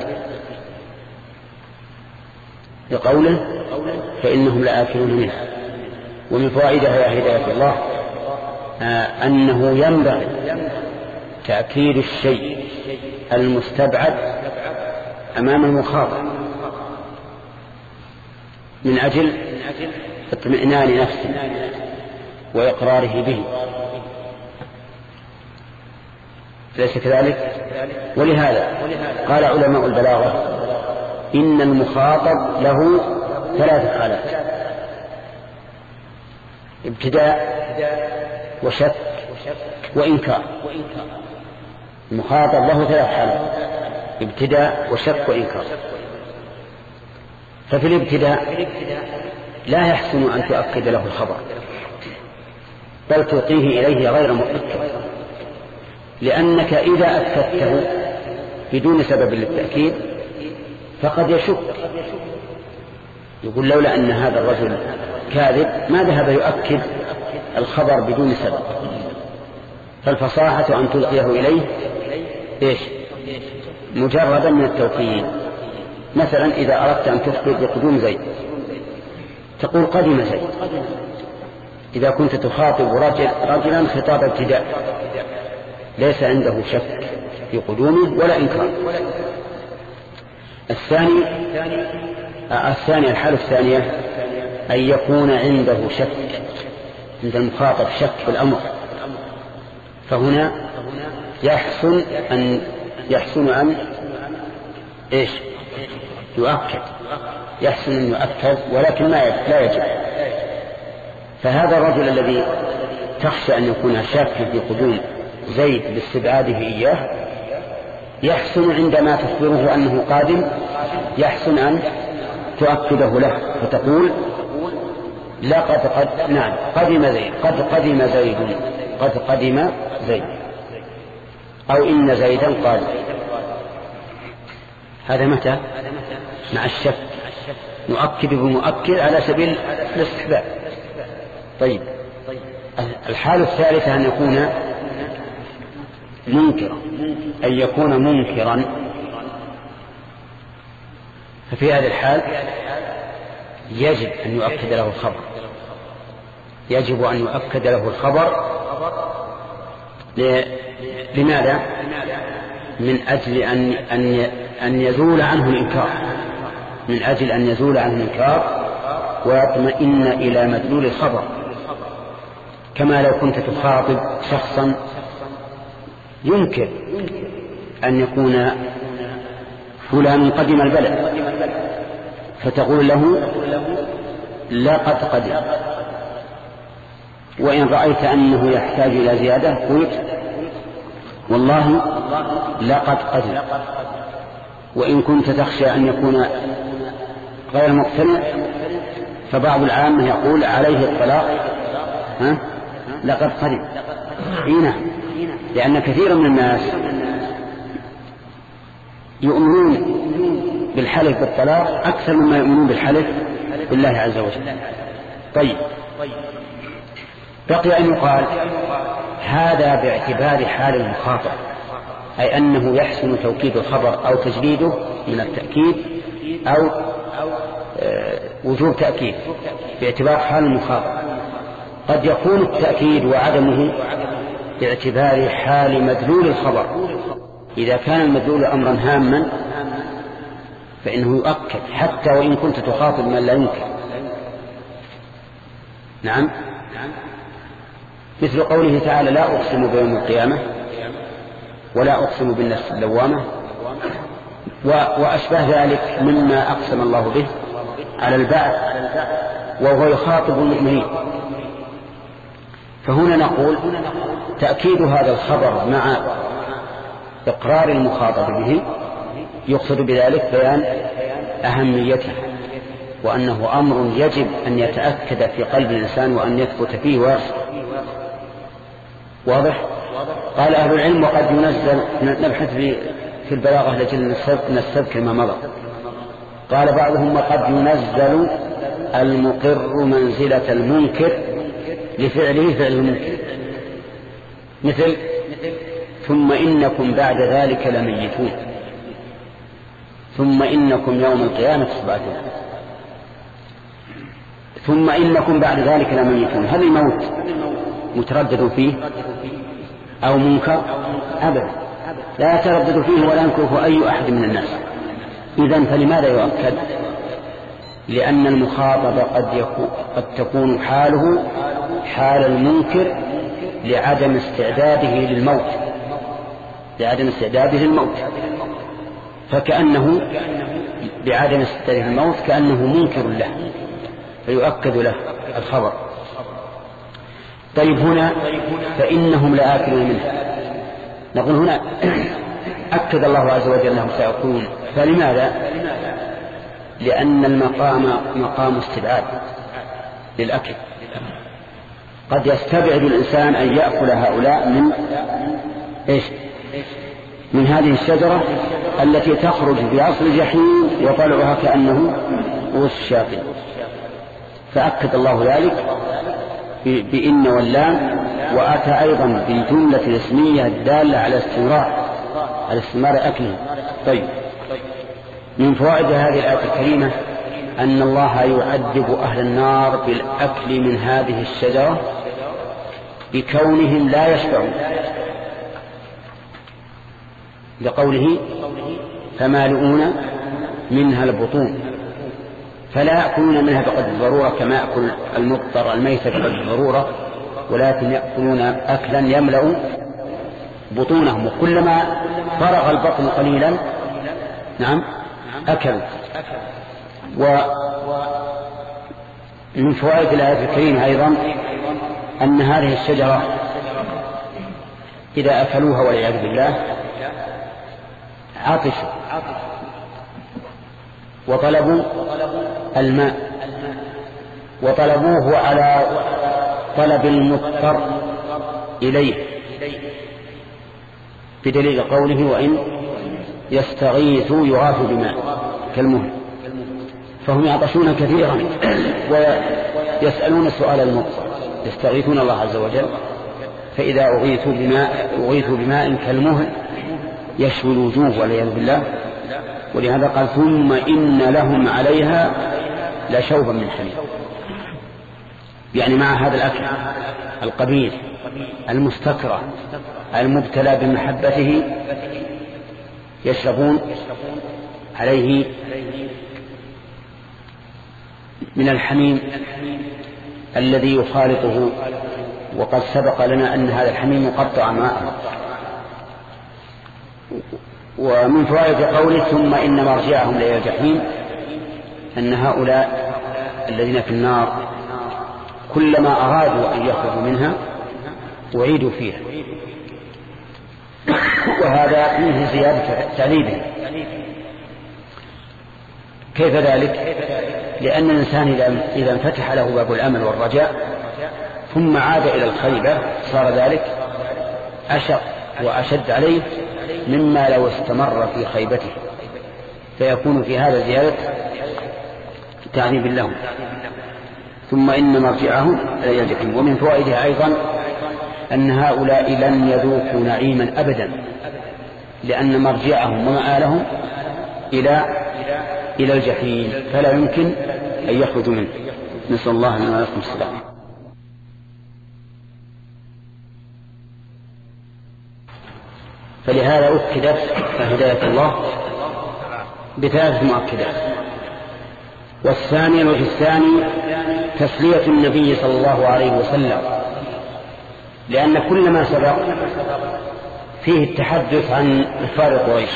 لقوله فإنهم لآكلون منها. ومن فوائدها يا هداية الله آه أنه ينبغي تأكيد الشيء المستبعد أمام المخاطب من أجل اطمئنان نفسه وإقراره به، ليس كذلك؟ ولهذا قال علماء البلاغة إن المخاطب له ثلاث حالات: ابتداء وشك وإنكار. المخاطب له ثلاث حالات: ابتداء وشك وإنكار. ففي الابتداء لا يحسن أن تؤكد له الخبر، بل تلقيه إليه غير مؤكد، لأنك إذا أكدته بدون سبب للتأكيد فقد يشك، يقول لولا أن هذا الرجل كاذب ما ذهب يؤكد الخبر بدون سبب. فالفصاحة أن تلقيه إليه إيش؟ مجردا من التوكيد. مثلا إذا أردت أن تخبر بقدوم زيد تقول قدم زيد، إذا كنت تخاطب رجل رجلا خطاب ابتداء ليس عنده شك في قدومه ولا إنكار. الثاني الثانية الحالة الثانية أن يكون عنده شك، عند المخاطب شك في الأمر، فهنا يحسن أن يحسن أن إيش يؤكد، يحسن أن يؤكد، ولكن ما لا يجب. فهذا الرجل الذي تخشى أن يكون شاكا في قدوم زيد باستبعاده إياه يحسن عندما تخبره أنه قادم يحسن أن تؤكده له، فتقول لقد قد نعم قدم زيد، قد قدم زيد، قد قدم زيد، أو إن زيدا قادم. هذا متى؟ مع الشك، نؤكد بمؤكد على سبيل الاستحباب. طيب الحالة الثالثة أن يكون منكرا، أن يكون منكرا ففي هذه الحال يجب أن يؤكد له الخبر، يجب أن يؤكد له الخبر. لماذا؟ من أجل أن أن أن يزول عنه الإنكار، من أجل أن يزول عنه الإنكار ويطمئن إلى مدلول الخبر، كما لو كنت تخاطب شخصا ينكر أن يكون فلان قدم البلد فتقول له لقد قدم، وإن رأيت أنه يحتاج إلى زيادة قلت والله لقد قدم. وإن كنت تخشى أن يكون غير مقتنع فبعض العامة يقول عليه الطلاق ها لقد قدم. هنا لأن كثيرا من الناس يؤمنون بالحلف بالطلاق أكثر مما يؤمنون بالحلف بالله عز وجل. طيب بقي أن يقال هذا باعتبار حال المخاطب، أي أنه يحسن توكيد الخبر أو تجديده من التأكيد أو وجوب تأكيد باعتبار حال المخاطب. قد يكون التأكيد وعدمه باعتبار حال مدلول الخبر. إذا كان المدلول أمرا هاما فإنه يؤكد حتى وإن كنت تخاطب من لا ينكر. نعم، مثل قوله تعالى لا أقسم بيوم القيامة ولا أقسم بالنفس اللوامة وأشبه ذلك مما أقسم الله به على البعث وهو يخاطب المؤمنين. فهنا نقول تأكيد هذا الخبر مع إقرار المخاطب به يقصد بذلك بيان أهميته وأنه أمر يجب أن يتأكد في قلب الإنسان وأن يثبت فيه ويرسل. واضح؟ قال أهل العلم وقد ينزل، نبحث في البلاغة لجل نستذكر كما مضى. قال بعضهم وقد ينزل المقر منزلة المنكر لفعله فعل المنكر، مثل ثم إنكم بعد ذلك لميتون، ثم إنكم يوم القيامة تبعثون، ثم إنكم بعد ذلك لميتون. هل الموت متردد فيه أو منكر؟ أبدا، لا يتردد فيه ولا ينكره أي أحد من الناس. إذن فلماذا يؤكد؟ لأن المخاطب قد, يكون قد تكون حاله حال المنكر لعدم استعداده للموت لعدم استعداده للموت فكأنه بعدم استعداده للموت كأنه منكر له فيؤكد له الخبر. طيب هنا فإنهم لآكلون منها، نقول هنا أكد الله عز وجل أنهم سيأكلون، فلماذا؟ لأن المقام مقام استبعاد للأكل، قد يستبعد الإنسان أن يأكل هؤلاء من إيش؟ من هذه الشجرة التي تخرج في أصل الجحيم وطلعها كأنه رؤوس الشياطين، فأكد الله ذلك بإن واللام، وأتى أيضا بالجملة الاسمية الدالة على استمرار على استمرار أكله. طيب، من فوائد هذه الآية الكريمة أن الله يعذب أهل النار بالأكل من هذه الشجرة بكونهم لا يشبعون، لقوله فمالئون منها البطون، فلا يأكلون منها بقدر الضرورة كما يأكل المضطر الميتة بقدر الضرورة، ولكن يأكلون أكلا يملأ بطونهم، وكلما فرغ البطن قليلا نعم أكلوا. ومن فوائد الآية الكريمة أيضا أن هذه الشجرة إذا أكلوها والعياذ بالله عطشوا وطلبوا الماء، وطلبوه على طلب المضطر إليه بدليل قوله وإن يستغيثوا يغاثوا بماء كالمهل، فهم يعطشون كثيرا ويسألون سؤال المضطر، يستغيثون الله عز وجل، فإذا أغيثوا بماء, أغيثوا بماء كالمهل يشوي الوجوه والعياذ بالله. ولهذا قال ثم إن لهم عليها لشوبا من حميم، يعني مع هذا الأكل القبيح المستكره المبتلى بمحبته يشربون عليه من الحميم الذي يخالطه، وقد سبق لنا أن هذا الحميم يقطع ماءه. ومن فوائد قوله ثم إن مرجعهم إلى الجحيم أن هؤلاء الذين في النار كلما أرادوا أن يخرجوا منها أعيدوا فيها، وهذا فيه زيادة تعذيبهم. كيف ذلك؟ لأن الإنسان إذا انفتح له باب الأمل والرجاء ثم عاد إلى الخيبة صار ذلك أشق وأشد عليه مما لو استمر في خيبته، فيكون في هذا زيادة تعذيب لهم. ثم إن مرجعهم إلى الجحيم. ومن فوائدها أيضا أن هؤلاء لن يذوقوا نعيما أبدا، لأن مرجعهم ومآلهم إلى إلى الجحيم، فلا يمكن أن يخرجوا منه. نسأل الله لنا ولكم السلام. فلهذا أكدت هداية الله بثلاث مؤكدات. والثاني الوجه الثاني تسلية النبي صلى الله عليه وسلم، لأن كل ما سبق فيه التحدث عن كفار قريش،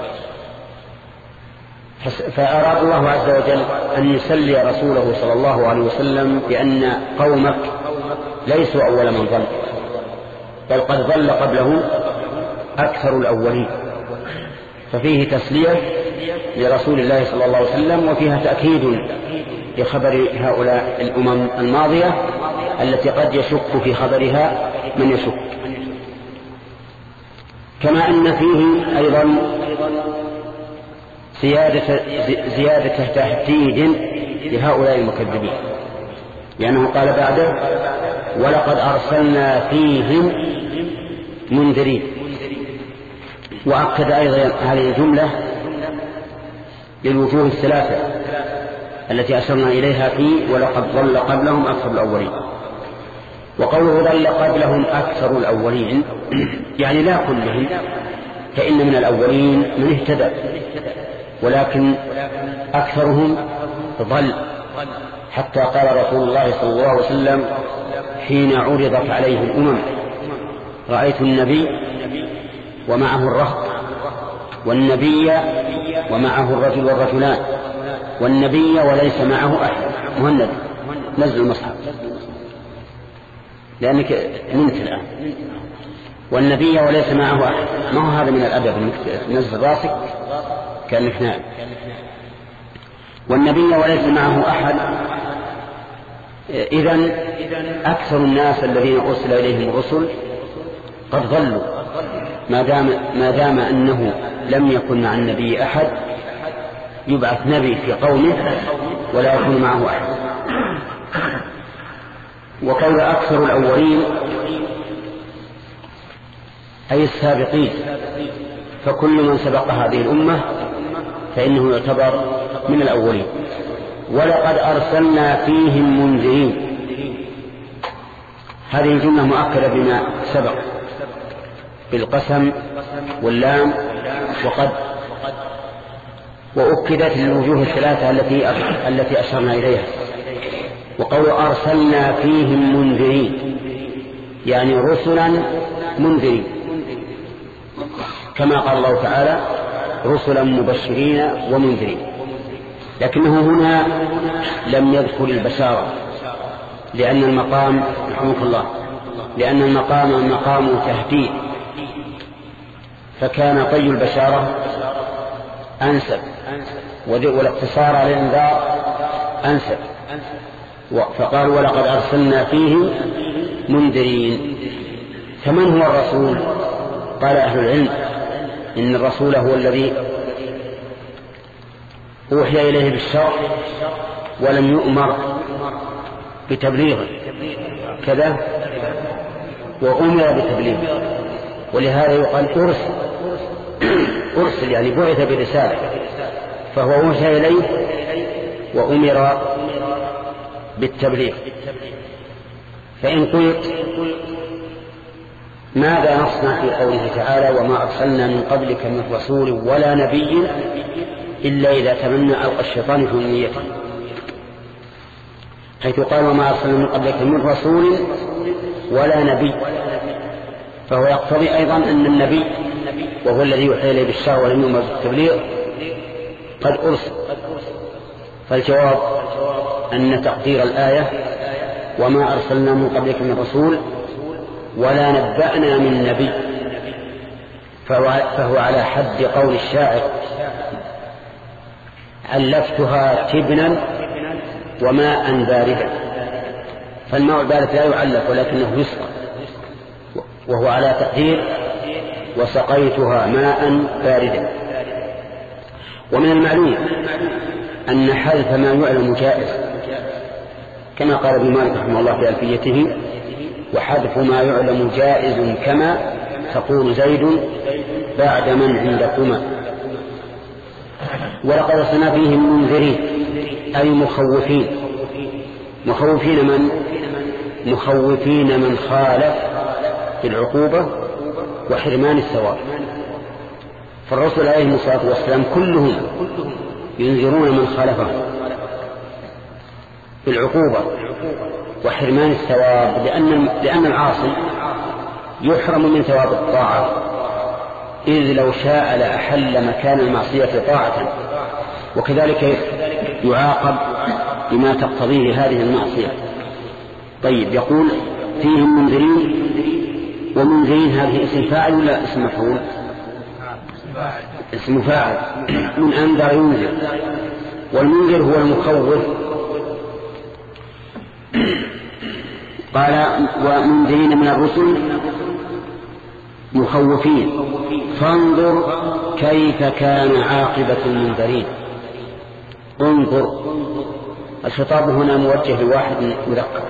فأراد الله عز وجل أن يسلي رسوله صلى الله عليه وسلم بأن قومك ليسوا أول من ضل، بل قد ضل قبله أكثر الأولين، ففيه تسلية لرسول الله صلى الله عليه وسلم، وفيها تأكيد لخبر هؤلاء الأمم الماضية التي قد يشك في خبرها من يشك. كما أن فيه أيضا زيادة, زيادة تهديد لهؤلاء المكذبين، لأنه قال بعده ولقد أرسلنا فيهم منذرين، وأكد أيضا هذه الجملة للوجوه الثلاثة التي أشرنا إليها في ولقد ضل قبلهم أكثر الأولين. وقوله ضل قبلهم أكثر الأولين يعني لا كلهم، فإن من الأولين من اهتدى، ولكن أكثرهم ضل، حتى قال رسول الله صلى الله عليه وسلم حين عرضت عليه الأمم رأيت النبي ومعه الرهط، والنبي ومعه الرجل والرجلان، والنبي وليس معه أحد. مهند نزل المصحف لأنك نمت الآن. والنبي وليس معه أحد، ما هو هذا من الأدب أنك تنزل راسك كأنك نائم. والنبي وليس معه أحد، إذن أكثر الناس الذين أرسل إليهم الرسل قد ضلوا، ما دام, ما دام أنه لم يكن مع النبي أحد يبعث نبي في قومه ولا يكون معه أحد. وقول أكثر الأولين أي السابقين، فكل من سبق هذه الأمة فإنه يعتبر من الأولين. ولقد أرسلنا فيهم منذرين، هذه الجملة مؤكدة بما سبق بالقسم واللام وقد، وأكدت للوجوه الثلاثة التي التي أشرنا إليها. وقول أرسلنا فيهم منذرين يعني رسلا منذرين، كما قال الله تعالى رسلا مبشرين ومنذرين، لكنه هنا لم يذكر البشارة، لأن المقام رحمك الله لأن المقام مقام تهديد، فكان طي البشارة أنسب، والاقتصار على الإنذار أنسب، فقال ولقد أرسلنا فيهم منذرين. فمن هو الرسول؟ قال أهل العلم إن الرسول هو الذي أوحي إليه بالشرع ولم يؤمر بتبليغه كذا، وأمر بتبليغه، ولهذا يقال أرسل أرسل يعني بعث برسالة، فهو أوحي إليه وأمر بالتبليغ. فإن قلت ماذا نصنع في قوله تعالى وما أرسلنا من قبلك من رسول ولا نبي إلا إذا تمنى ألقى الشيطان في أمنيته، حيث قال وما أرسلنا من قبلك من رسول ولا نبي، فهو يقتضي أيضا أن النبي وهو الذي يوحي إليه بالشرع ولم يؤمر بالتبليغ قد أرسل. فالجواب أن تقدير الآية وما أرسلنا من قبلك من رسول ولا نبأنا من نبي، فهو على حد قول الشاعر علفتها تبنا وماء باردا، فالماء البارد لا يعلف ولكنه يسقى، وهو على تقدير وسقيتها ماء باردا. ومن المعلوم أن حذف ما يعلم جائز، كما قال ابن مالك رحمه الله في ألفيته وحذف ما يعلم جائز كما تقول زيد بعد من عندكما. ولقد أرسلنا فيهم منذرين أي مخوفين. مخوفين من؟ مخوفين من خالف بالعقوبة وحرمان الثواب، فالرسل عليهم الصلاة والسلام كلهم ينذرون من خالفهم بالعقوبة وحرمان الثواب، لأن, لأن العاصي يحرم من ثواب الطاعة، إذ لو شاء لأحل مكان المعصية طاعة، وكذلك يعاقب بما تقتضيه هذه المعصية. طيب، يقول فيهم منذرين، ومنذرين هذه اسم فاعل ولا اسم مفعول؟ اسم فاعل، من أنذر ينذر، والمنذر هو المخوف. قال ومنذرين من الرسل مخوفين، فانظر كيف كان عاقبة المنذرين. انظر، الخطاب هنا موجه لواحد مذكر،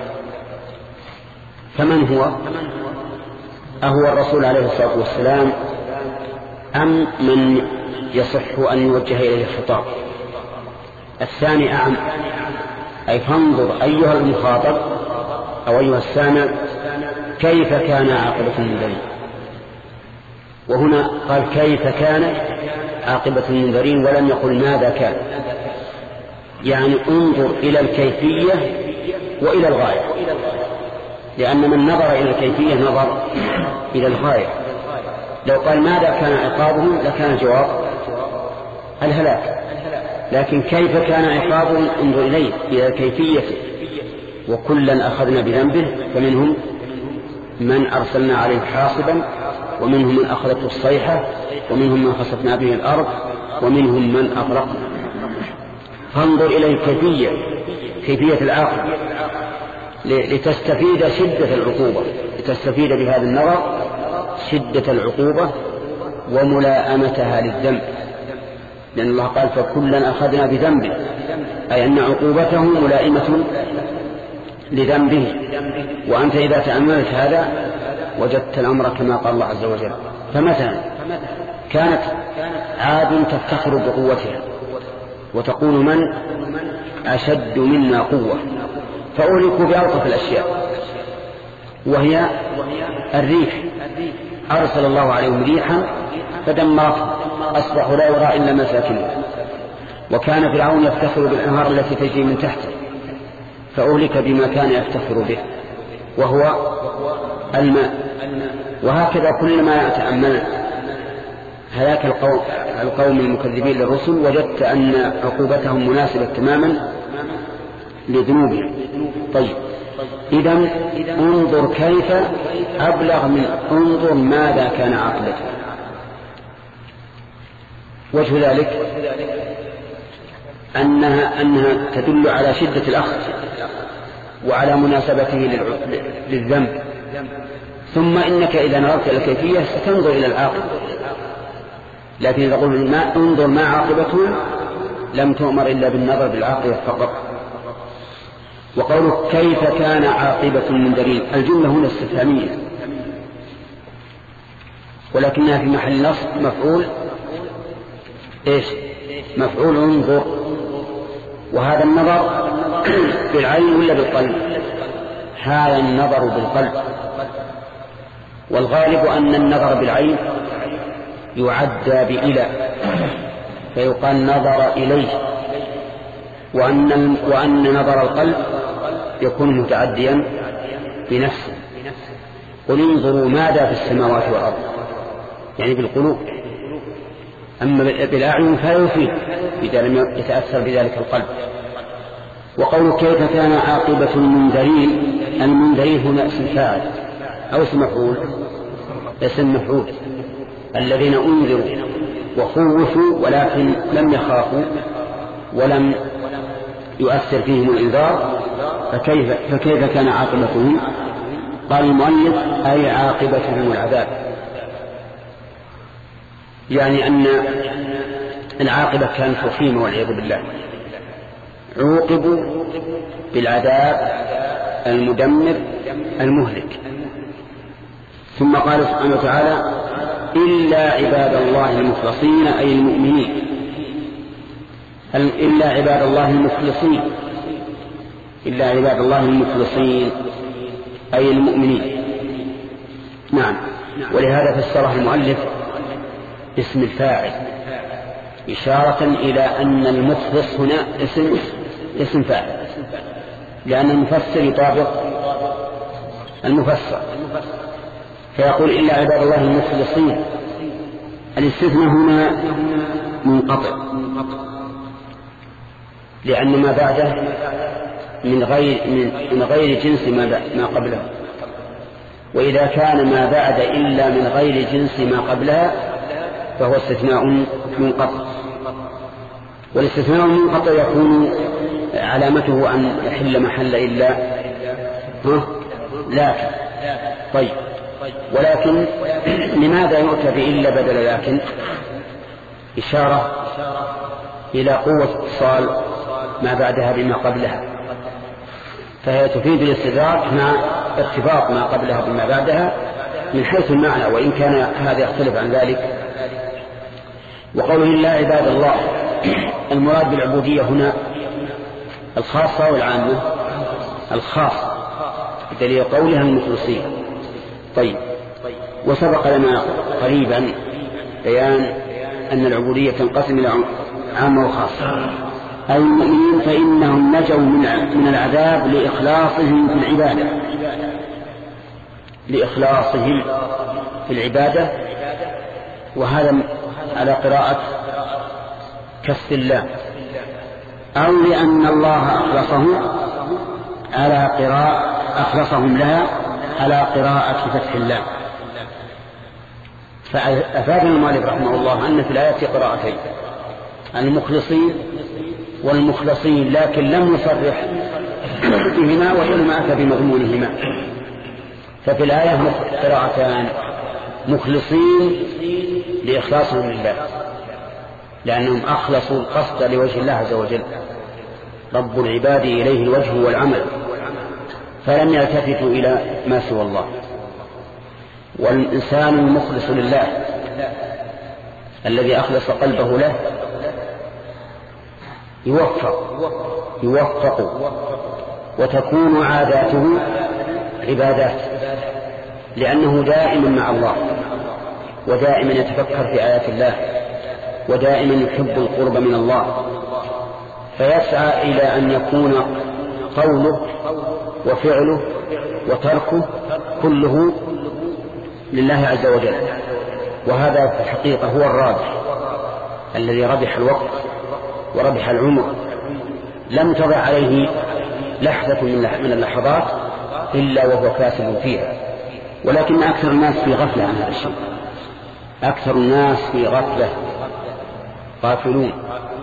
فمن هو؟ أهو الرسول عليه الصلاة والسلام أم من يصح أن يوجه إليه الخطاب؟ الثاني أعم، أي فانظر أيها المخاطب أو أيها السامع كيف كان عاقبة المنذرين. وهنا قال كيف كان عاقبة المنذرين ولم يقل ماذا كان، يعني انظر إلى الكيفية وإلى الغاية، لأن من نظر إلى الكيفية نظر إلى الغاية. لو قال ماذا كان عقابهم لكان الجواب الهلاك، لكن كيف كان عقابهم انظر إليه إلى الكيفية. وكلا أخذنا بذنبه، فمنهم من أرسلنا عليه حاصبا، ومنهم من أخذته الصيحة، ومنهم من خسفنا به الأرض، ومنهم من أغرقنا. فانظر إلى الكيفية، كيفية العاقبة، لتستفيد شدة العقوبة، لتستفيد بهذا النظر شدة العقوبة وملائمتها للذنب، لأن الله قال فكلا أخذنا بذنبه، أي أن عقوبته ملائمة لذنبه. وأنت إذا تأملت هذا وجدت الأمر كما قال الله عز وجل. فمثلا كانت عاد تفتخر بقوتها وتقول من أشد منا قوة، فأهلكوا بألطف الأشياء وهي الريح، أرسل الله عليهم ريحا فدمرتهم أصبحوا لا يرى إلا مساكنهم. وكان فرعون يفتخر بالأنهار التي تجري من تحته فأهلك بما كان يفتخر به وهو الماء. وهكذا كلما يتأمل هلاك القوم, القوم المكذبين للرسل وجدت أن عقوبتهم مناسبة تماما لذنوبهم. طيب، إذن انظر كيف أبلغ من انظر ماذا كان عاقبته. وجه ذلك أنها, أنها تدل على شدة الأخذ وعلى مناسبته للذنب. ثم إنك إذا نظرت إلى الكيفية ستنظر إلى العاقبة، لكن إذا قلت ما انظر ما عاقبته لم تؤمر إلا بالنظر بالعاقبة فقط. وقوله كيف كان عاقبة المنذرين، الجملة هنا استفهامية ولكنها في محل نصب مفعول إيش؟ مفعول انظر. وهذا النظر بالعين ولا بالقلب؟ هذا النظر بالقلب، والغالب أن النظر بالعين يعدى بإلى فيقال نظر إليه، وأن, وأن نظر القلب يكون متعديا بنفسه. قل انظروا ماذا في السماوات والأرض، يعني بالقلوب. أما بالأعين فلا يفيد إذا لم يتأثر بذلك القلب. وقول كيف كان عاقبة المنذرين، المنذرين هنا اسم فاعل أو اسم مفعول؟ اسم مفعول، الذين أنذروا وخوفوا ولكن لم يخافوا ولم يؤثر فيهم الإنذار، فكيف, فكيف كان عاقبتهم؟ قال المؤلف أي عاقبتهم العذاب، يعني أن العاقبة كانت وخيمة والعياذ بالله، عوقبوا بالعذاب المدمر المهلك. ثم قال سبحانه وتعالى إلا عباد الله المخلصين أي المؤمنين، إلا عباد الله المخلصين، إلا عباد الله المخلصين أي المؤمنين. نعم، ولهذا فسره المؤلف اسم الفاعل، إشارة إلى أن المخلص هنا اسم اسم فاعل، لأن المفسر يطابق المفسر، فيقول إلا عباد الله المخلصين. الاستثناء هنا منقطع، لأن ما بعده من غير من غير جنس ما قبله، وإذا كان ما بعد إلا من غير جنس ما قبلها فهو استثناء منقطع. والاستثناء المنقطع يكون علامته أن يحل محل إلا لكن. طيب، ولكن لماذا يؤتى بإلا بدل لكن؟ إشارة إلى قوة اتصال ما بعدها بما قبلها، فهي تفيد الاستدراك مع ارتباط ما قبلها بما بعدها من حيث المعنى، وإن كان هذا يختلف عن ذلك. وقوله إلا عباد الله، المراد بالعبودية هنا الخاصة والعامة؟ الخاصة، دليل قولها المخلصين. طيب، وسبق لنا قريبا بيان أن العبودية تنقسم إلى عامة وخاصة. أي المؤمنين فإنهم نجوا من العذاب لإخلاصهم في العبادة، لإخلاصهم في العبادة، وهذا على قراءة كسر اللام، أو لأن الله أخلصهم على قراءة أخلصهم لها على قراءة فتح اللام. فأفاد المؤلف رحمه الله أن في الآية قراءتين، المخلصين والمخلصين، لكن لم يصرح بهما وإنما أتى بمضمونهما. ففي الآية قراءتان، مخلصين لإخلاصهم لله، لأنهم أخلصوا القصد لوجه الله عز وجل، رب العباد إليه الوجه والعمل، فلم يلتفتوا إلى ما سوى الله. والإنسان المخلص لله الذي أخلص قلبه له يوفق يوفق وتكون عاداته عبادات، لأنه دائما مع الله، ودائما يتفكر في آيات الله، ودائما يحب القرب من الله، فيسعى إلى أن يكون قوله وفعله وتركه كله لله عز وجل. وهذا في الحقيقة هو الرابح الذي ربح الوقت وربح العمر، لم تضع عليه لحظة من اللحظات إلا وهو كاسب فيها. ولكن أكثر الناس في غفلة عن هذا الشيء، أكثر الناس في غفلة غافلون،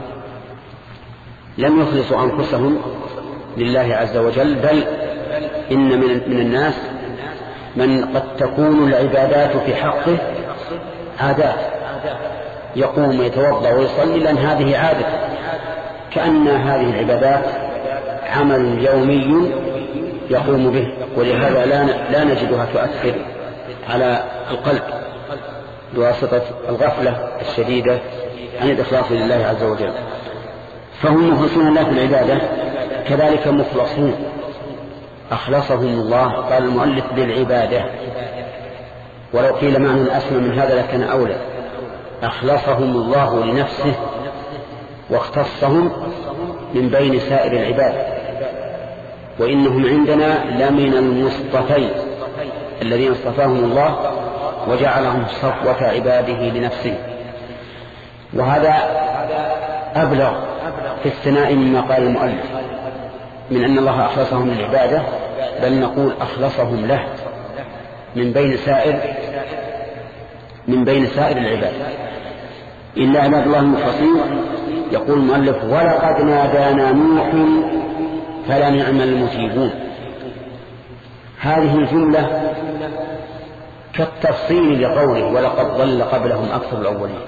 لم يخلصوا أنفسهم لله عز وجل، بل إن من الناس من قد تكون العبادات في حقه عادات، يقوم يتوضأ ويصلي لأن هذه عادة، كأن هذه العبادات عمل يومي يقوم به، ولهذا لا نجدها تؤثر على القلب بواسطة الغفلة الشديدة عن الإخلاص لله عز وجل. فهم مخلصون الله في العبادة، كذلك مخلصون أخلصهم الله، قال المؤلف بالعبادة، ولو قيل معنى أسمى من هذا لكان أولى. أخلصهم الله لنفسه واختصهم من بين سائر العباد، وإنهم عندنا لمن المصطفين الذين اصطفاهم الله وجعلهم صفوة عباده لنفسه. وهذا أبلغ في الثناء مما قال المؤلف من أن الله أخلصهم للعبادة، بل نقول أخلصهم له من بين سائر من بين سائر العباد. إلا عباد الله المخلصين. يقول المؤلف ولقد نادانا نوح فلنعم المجيبون. هذه الجملة كالتفصيل لقوله ولقد ضل قبلهم أكثر الأولين.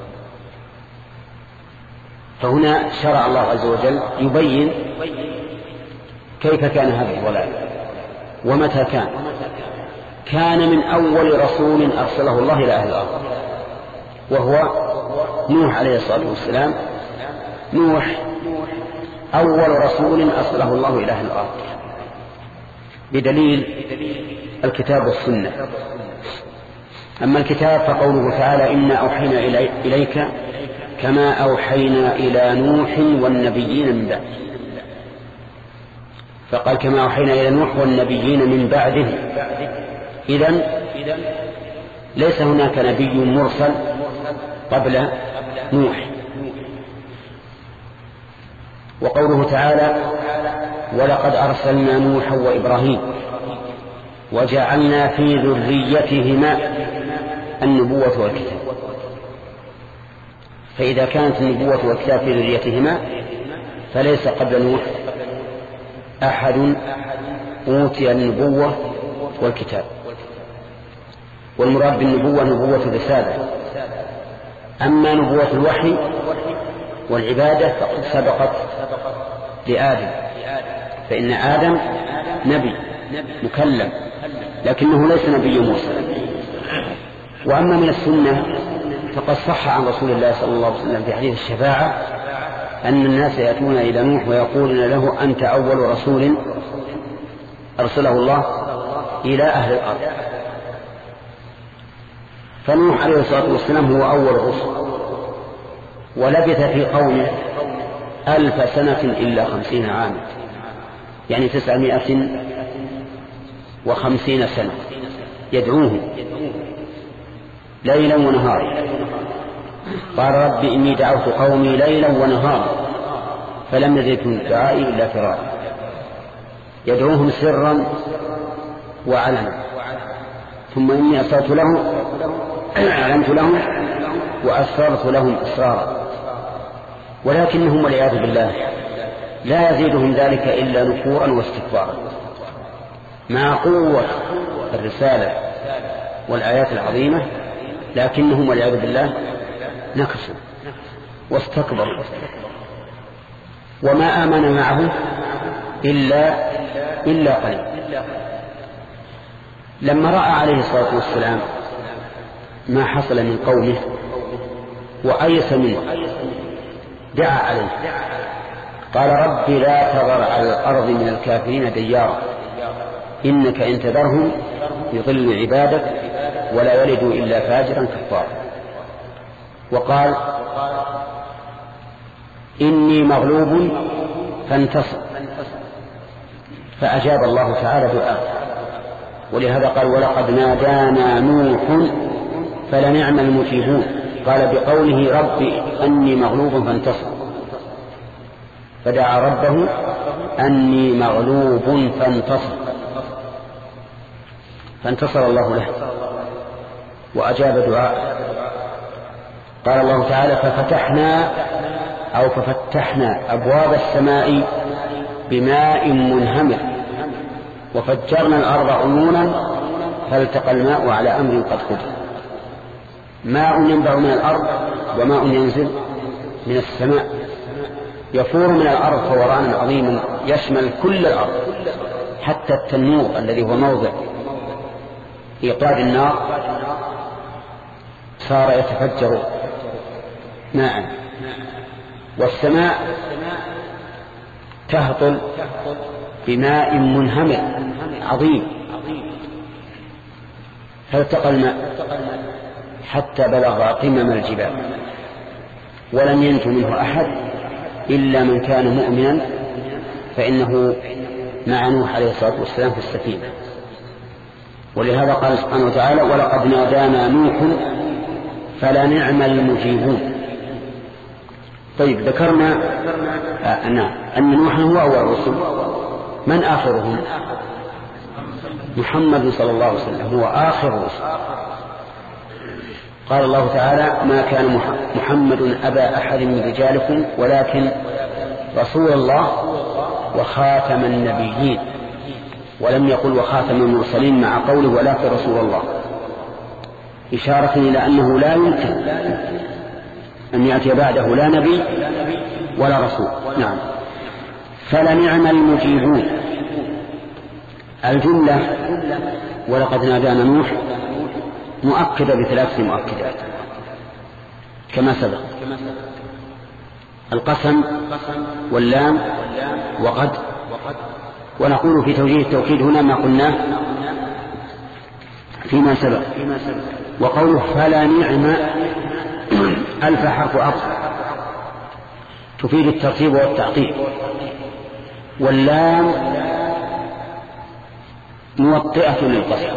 فهنا شرع الله عز وجل يبين كيف كان هذا الضلال ومتى كان. كان من أول رسول أرسله الله إلى أهل الأرض وهو نوح عليه الصلاة والسلام. نوح أول رسول أرسله الله إلى أهل الأرض بدليل الكتاب والسنة. أما الكتاب فقوله تعالى إنا أوحينا إليك كما أوحينا إلى نوح والنبيين من بعده، فقال كما أوحينا إلى نوح والنبيين من بعده. إذن ليس هناك نبي مرسل قبل نوح. وقوله تعالى ولقد أرسلنا نوحا وإبراهيم وجعلنا في ذريتهما النبوة والكتاب، فإذا كانت النبوة والكتاب في ذريتهما فليس قبل نوح أحد أوتي النبوة والكتاب. والمراد بالنبوة نبوة الرسالة. أما نبوة الوحي والعبادة فقد سبقت لآدم، فإن آدم نبي مكلم لكنه ليس نبي مرسل. وأما من السنة فقد صح عن رسول الله صلى الله عليه وسلم في حديث الشفاعة أن الناس يأتون إلى نوح ويقولون له أنت أول رسول أرسله الله إلى أهل الأرض. فنوح عليه الصلاة والسلام هو أول الرسل، ولبث في قومه ألف سنة إلا خمسين عاما، يعني تسعمائة وخمسين سنة يدعوهم ليلا ونهارا. قال رب إني دعوت قومي ليلا ونهارا فلم يزدهم دعائي إلا فرارا، يدعوهم سرا وعلنا، ثم إني أسررت لهم أعلنت لهم وأسررت لهم إسرارا، ولكنهم والعياذ بالله لا يزيدهم ذلك إلا نفورا واستكبارا، مع قوة الرسالة والآيات العظيمة، لكنهم والعياذ بالله نكسوا واستكبروا، وما آمن معه إلا إلا قليل. لما رأى عليه الصلاة والسلام ما حصل من قومه وأيس منه دعا عليه قال رب لا تذر على الأرض من الكافرين ديارا إنك إن تذرهم يضل عبادك ولا يلدوا إلا فاجرا كفارا. وقال إني مغلوب فانتصر، فأجاب الله تعالى دعاءه. ولهذا قال ولقد نادانا نوح فلنعم المجيبون، قال بقوله ربي أني مغلوب فانتصر، فدعا ربه أني مغلوب فانتصر، فانتصر الله له وأجاب دعاءه. قال الله تعالى ففتحنا أو ففتحنا أبواب السماء بماء منهمر وفجرنا الأرض عيونا فالتقى الماء على أمر قد قدر. ماء ينبع من الأرض وماء ينزل من السماء يفور من الأرض فورانا عظيما يشمل كل الأرض، حتى التنور الذي هو موضع إيقاد النار صار يتفجر ماء. والسماء تهطل بماء منهمر عظيم، فالتقى الماء حتى بلغ قمم الجبال ولم ينج منه أحد إلا من كان مؤمنا فإنه مع نوح عليه الصلاة والسلام في السفينة. ولهذا قال سبحانه وتعالى ولقد نادانا نوح فلنعم المجيبون. طيب ذكرنا آه أن نوح هو أول الرسل، من آخرهم؟ محمد صلى الله عليه وسلم هو آخر الرسل. قال الله تعالى ما كان محمد أبا أحد من رجالكم ولكن رسول الله وخاتم النبيين، ولم يقل وخاتم المرسلين مع قوله ولكن رسول الله، إشارة إلى أنه لا يمكن أن يأتي بعده لا نبي ولا رسول. نعم. فلنعم المجيبون. الجملة ولقد نادانا نوح مؤكدة بثلاث مؤكدات كما سبق: القسم واللام وقد. ونقول في توجيه التوكيد هنا ما قلناه فيما سبق. وقوله فلا نعم ألف حرف عطف تفيد الترتيب والتعقيب، واللام موطئة للقسم،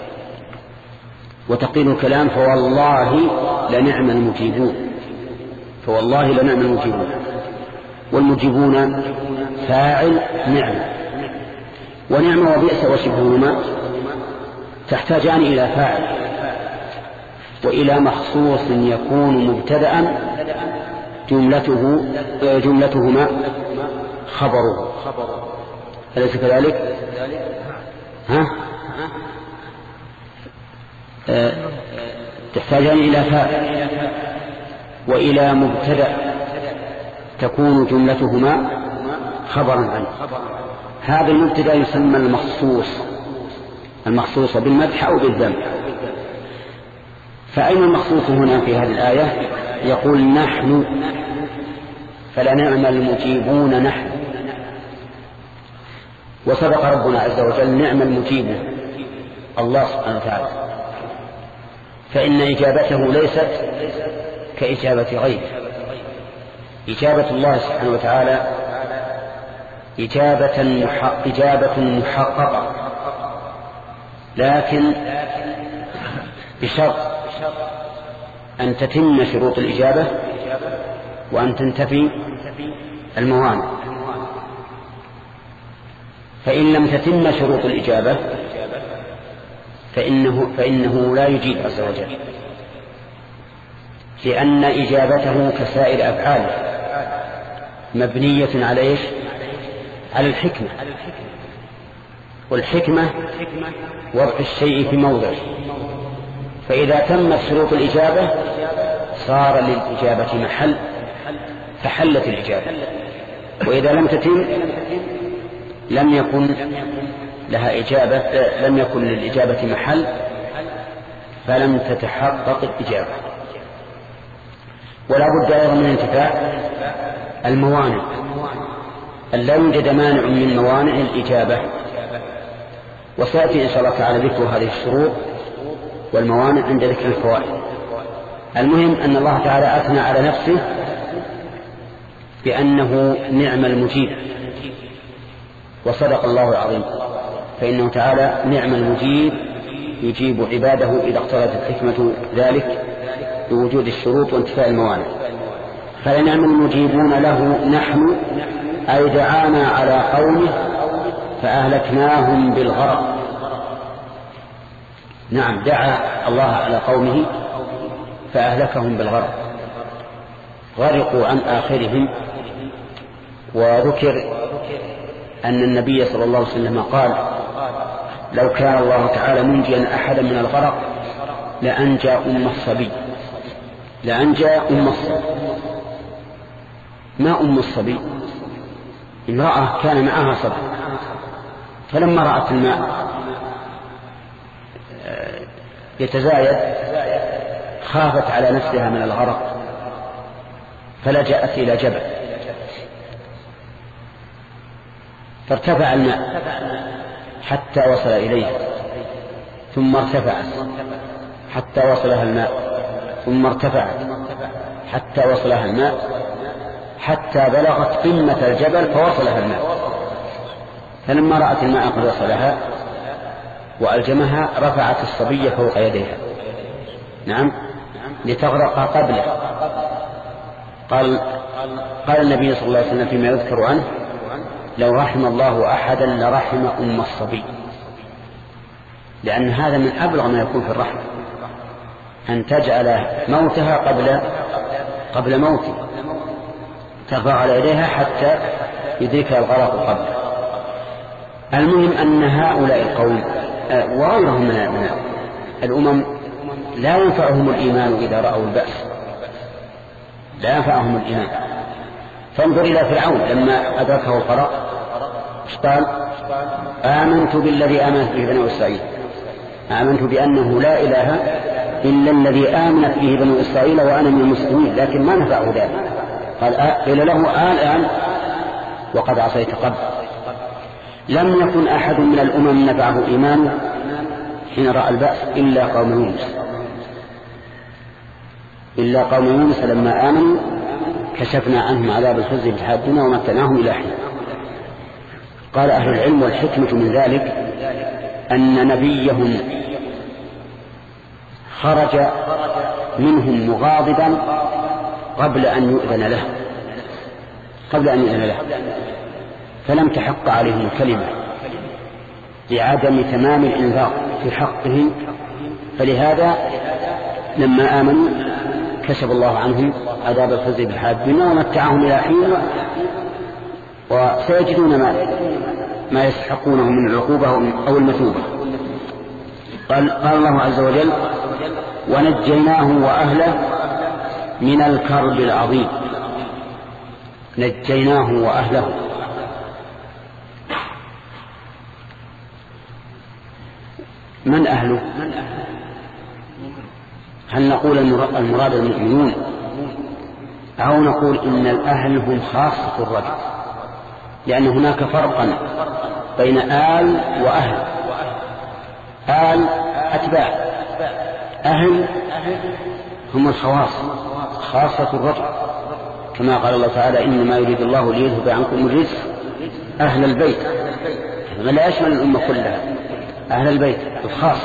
وتقيل الكلام فوالله لنعم المجيبون، فوالله لنعم المجيبون، والمجيبون فاعل نعم، ونعم وبئس وشبههما تحتاجان إلى فاعل وإلى مخصوص يكون مبتدأ جملته جملتهما خبره، أليس كذلك؟ ها؟ أه تحتاجان إلى فاعل وإلى مبتدأ تكون جملتهما خبرا عنه. هذا المبتدأ يسمى المخصوص، المخصوص بالمدح أو بالذم. فأين المخصوص هنا في هذه الآية؟ يقول نحن فلنعم المجيبون نحن، وسبق ربنا عز وجل نعم المجيب الله سبحانه وتعالى، فإن إجابته ليست كإجابة غيره. إجابة الله سبحانه وتعالى إجابة إجابة محققة، لكن بشرط أن تتم شروط الإجابة وأن تنتفي الموانع. فإن لم تتم شروط الإجابة فإنه, فإنه لا يجيب عز وجل، لأن إجابته كسائر أفعاله مبنية على إيش؟ على الحكمة، والحكمة وضع الشيء في موضعه، فإذا تمت شروط الإجابة صار للإجابة محل فحلت الإجابة، وإذا لم تتم لم يكن لها إجابة، لم يكن للإجابة محل فلم تتحقق الإجابة. ولا بد أيضا من انتفاء الموانع، أن لا يوجد مانع من موانع الإجابة، وسيأتي إن شاء الله تعالى ذكر هذه الشروط والموانع عند ذكر الفوائد. المهم أن الله تعالى أثنى على نفسه بأنه نعم المجيب، وصدق الله العظيم، فإنه تعالى نعم المجيب يجيب عباده إذا اقتضت الحكمة ذلك بوجود الشروط وانتفاء الموانع. فلنعم المجيبون له نحن أي دعانا على قومه فأهلكناهم بالغرق. نعم، دعا الله على قومه فأهلكهم بالغرق، غرقوا عن آخرهم. وذكر أن النبي صلى الله عليه وسلم قال لو كان الله تعالى منجيا أحدا من الغرق لأنجى أم الصبي، لأنجى أم الصبي. ما أم الصبي؟ امرأة كان معها صبي، فلما رأت الماء يتزايد خافت على نفسها من الغرق فلجأت إلى جبل، فارتفع الماء حتى وصل إليه، ثم ارتفعت حتى وصلها الماء، ثم ارتفعت حتى وصلها الماء، حتى بلغت قمة الجبل فوصلها الماء. فلما رأت الماء قد وصلها وألجمها رفعت الصبي فوق يديها، نعم، لتغرق قبله. قال قال النبي صلى الله عليه وسلم فيما يذكر عنه لو رحم الله أحدا لرحم أم الصبي، لأن هذا من أبلغ ما يكون في الرحمة، أن تجعل موتها قبل قبل موته، ترفع على يديها حتى يدركها الغرق قبل. المهم أن هؤلاء القوم وغيرهم من الأمم لا ينفعهم الإيمان إذا رأوا البأس، لا ينفعهم الإيمان. فانظر إلى فرعون لما أدركه الغرق قال آمنت بالذي آمنت به بنو إسرائيل، آمنت بأنه لا إله إلا الذي آمنت به بنو إسرائيل وأنا من المسلمين، لكن ما نفعه ذلك. قال قيل له الآن وقد عصيت قبل. لم يكن أحد من الأمم نفعه إيمانه حين رأى البأس إلا قوم يونس إلا قوم يونس لما آمنوا كشفنا عنهم عذاب الخزي في الحياة الدنيا ومتعناهم إلى حين. قال أهل العلم والحكمة من ذلك أن نبيهم خرج منهم مغاضبا قبل أن يؤذن له قبل أن يؤذن له فلم تحق عليهم الكلمة لعدم تمام الإنذار في حقه، فلهذا لما آمنوا كشف الله عنهم عذاب الخزي في الحياة الدنيا ومتعهم إلى حين وسيجدون ما ما يستحقونه من العقوبة أو المثوبة. قال, قال الله عز وجل ونجيناه وأهله من الكرب العظيم. نجيناه وأهله من أهله؟ هل نقول المراد المؤمنون أو نقول إن الأهل هم خاصة الرجل؟ لأن هناك فرقا بين آل وأهل. آل أتباع، أهل هم الخواص خاصة الرجل، كما قال الله تعالى إنما يريد الله ليذهب عنكم الرجس أهل البيت، هذا لا يشمل الأمة كلها، أهل البيت الخاص.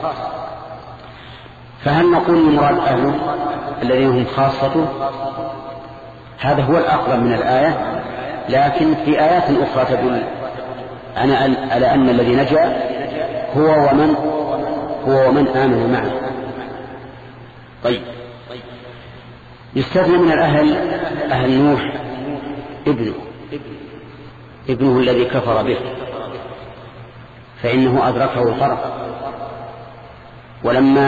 فهل نقول المراد أهله الذين هم خاصته؟ هذا هو الأقرب من الآية، لكن في آيات أخرى تدل على أن الذي نجا هو ومن هو ومن آمن معه. طيب، يستثنى من الأهل أهل نوح ابنه ابنه الذي كفر به، فإنه أدركه الغرق، ولما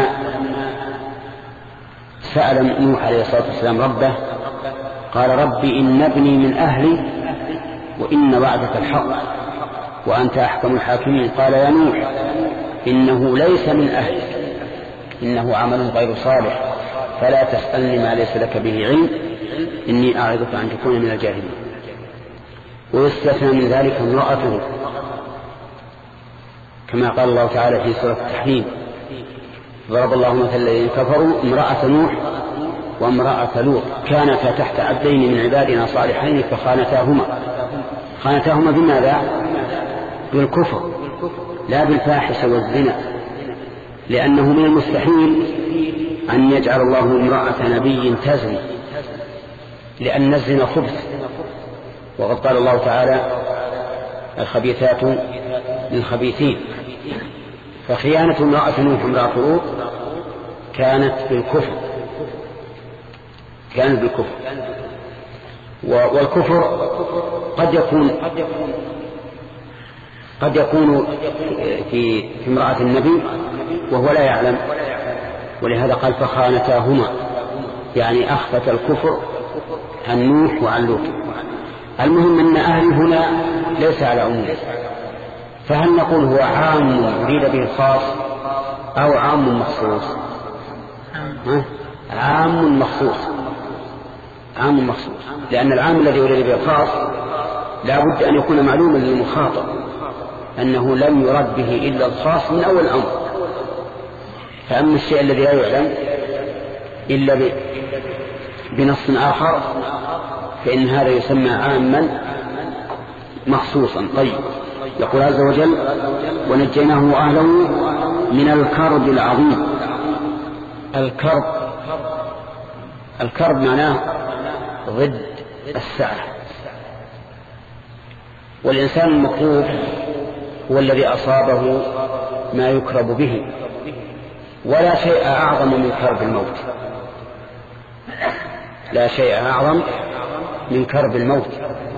سأل نوح عليه الصلاة والسلام ربه قال رب إن ابني من أهلي وإن وعدك الحق وأنت أحكم الحاكمين. قال يا نوح إنه ليس من أهلك إنه عمل غير صالح فلا تسألني ما ليس لك به علم إني أعظك أن تكون من الجاهلين. ويستثنى من ذلك امرأته كما قال الله تعالى في سورة التحريم ضرب الله مثل الذين كفروا امرأة نوح وامرأة لوط كانتا تحت عبدين من عبادنا صالحين فخانتاهما. خانتاهما بماذا؟ بالكفر لا بالفاحشة والزنا، لأنه من المستحيل أن يجعل الله امرأة نبي تزني، لأن الزنا خبث، وقد قال الله تعالى الخبيثات للخبيثين. فخيانة امرأة نوح امرأة لوط كانت بالكفر كانت بالكفر والكفر قد يكون قد يكون في امرأة النبي وهو لا يعلم، ولهذا قال فخانتاهما، يعني أخفت الكفر عن نوح وعن لوط. المهم أن أهل هنا ليس على عموم، فهل نقول هو عام يريد به الخاص أو عام مخصوص؟ عام مخصوص عام مخصوص لأن العام الذي يريد به الخاص لا بد أن يكون معلوما للمخاطب أنه لم يرد به إلا الخاص من أول الأمر. فأما الشيء الذي لا يعلم إلا بنص آخر فإن هذا يسمى عاما مخصوصا. طيب، يقول عز وجل ونجيناه وأهله من الكرب العظيم. الكرب الكرب معناه ضد السعة، والإنسان المكروب هو الذي أصابه ما يكرب به، ولا شيء أعظم من كرب الموت لا شيء أعظم من كرب الموت.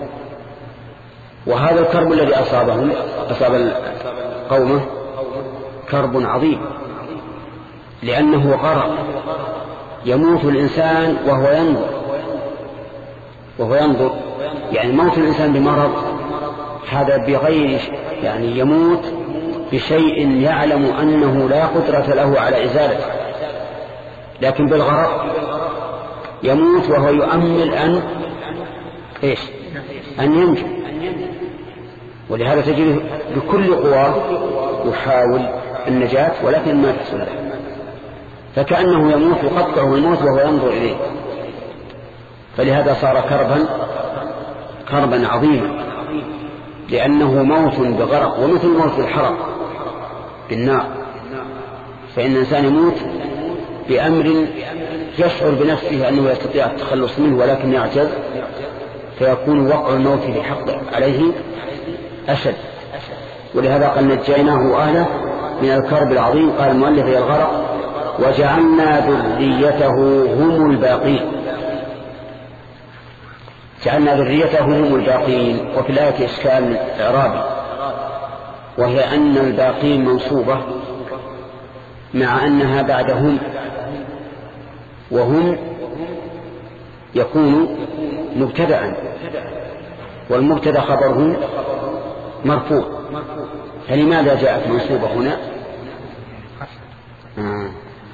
وهذا الكرب الذي أصابهم أصاب قومه كرب عظيم، لأنه غرق، يموت الإنسان وهو ينظر وهو ينظر يعني موت الإنسان بمرض هذا بغير يعني يموت بشيء يعلم أنه لا قدرة له على إزالته، لكن بالغرق يموت وهو يؤمل أن إيش أن ينجو. ولهذا تجد بكل قواه يحاول النجاة ولكن ما تحصل له، فكأنه يموت يقطعه الموت وهو ينظر إليه. فلهذا صار كربا كربا عظيما، لأنه موت بغرق، ومثل موت الحرق بالنار. فإن الإنسان يموت بأمر يشعر بنفسه أنه يستطيع التخلص منه ولكن يعجز، فيكون وقع الموت بحق عليه أشد. ولهذا قال نجيناه وأهله من الكرب العظيم. قال المؤلف هي الغرق وجعلنا ذريته هم الباقين. جعلنا ذريته هم الباقين. وفي الآية إشكال إعرابي، وهي أن الباقين منصوبة مع أنها بعدهم، وهم يكون مبتدأ والمبتدأ خبره مرفوع، فلماذا جاءت منصوبة هنا؟ آه.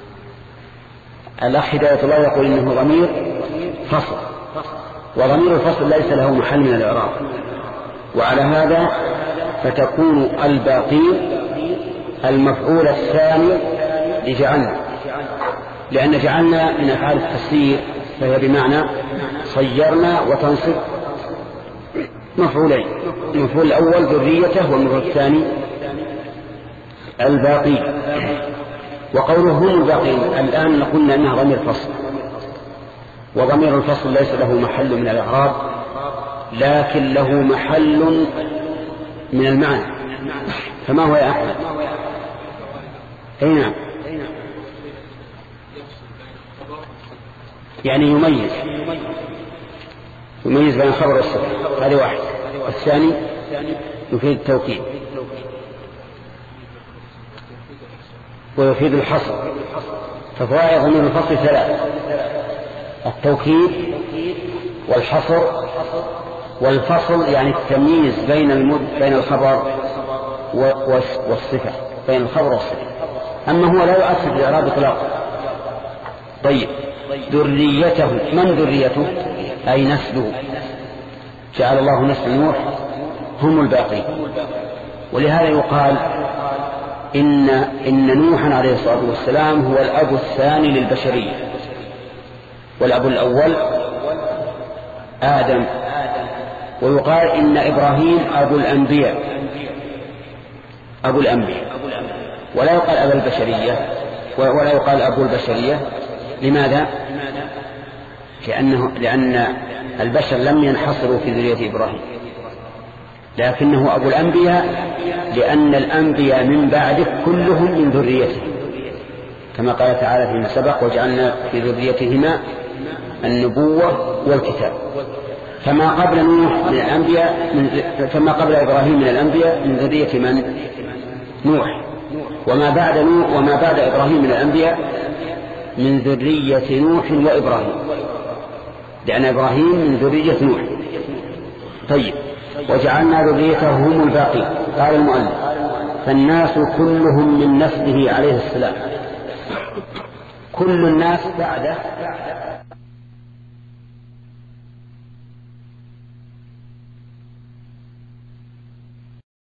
الأخ هداية الله يقول إنه ضمير فصل، وضمير الفصل ليس له محل من الإعراب، وعلى هذا فتكون الباقين المفعول الثاني لجعلنا، لأن جعلنا من أفعال التسيير، فهي بمعنى صيرنا، وتنصب مفعولين، المفعول الأول ذريته والمفعول الثاني الباقي. وقوله هم الباقين الآن قلنا أنها ضمير فصل، وضمير الفصل ليس له محل من الإعراب، لكن له محل من المعنى. فما هو يا أحمد؟ أي نعم، يعني يميز يميز بين الخبر والصفة، هذه واحد. الثاني يفيد التوكيد ويفيد الحصر. ففوائد ضمير الفصل ثلاث: التوكيد والحصر والفصل، يعني التمييز بين المد بين الخبر والصفة، بين الخبر والصفة. أما هو لا يؤثر في الإعراب إطلاقا. طيب، ذريته، من ذريته؟ أي نسله، جعل الله نسل نوح هم الباقين. ولهذا يقال إن, إن نوحا عليه الصلاة والسلام هو الأب الثاني للبشرية، والأب الأول آدم. ويقال إن إبراهيم أبو الأنبياء أبو الأنبياء ولا يقال أبو البشرية، ولا يقال أبو البشرية. لماذا؟ لأنه لأن البشر لم ينحصروا في ذرية إبراهيم، لكنه أبو الأنبياء لأن الأنبياء من بعده كلهم من ذريته، كما قال تعالى فيما سبق: وجعلنا في ذريتهما النبوة والكتاب. فما قبل نوح من الأنبياء من فما قبل إبراهيم من الأنبياء من ذرية من؟ نوح. وما بعد نوح وما بعد إبراهيم من الأنبياء من ذرية نوح وإبراهيم، لأن إبراهيم من ذرية نوح. طيب، وجعلنا ذريته هم الباقي. قال المؤلف: فالناس كلهم من نسله عليه السلام. كل الناس بعده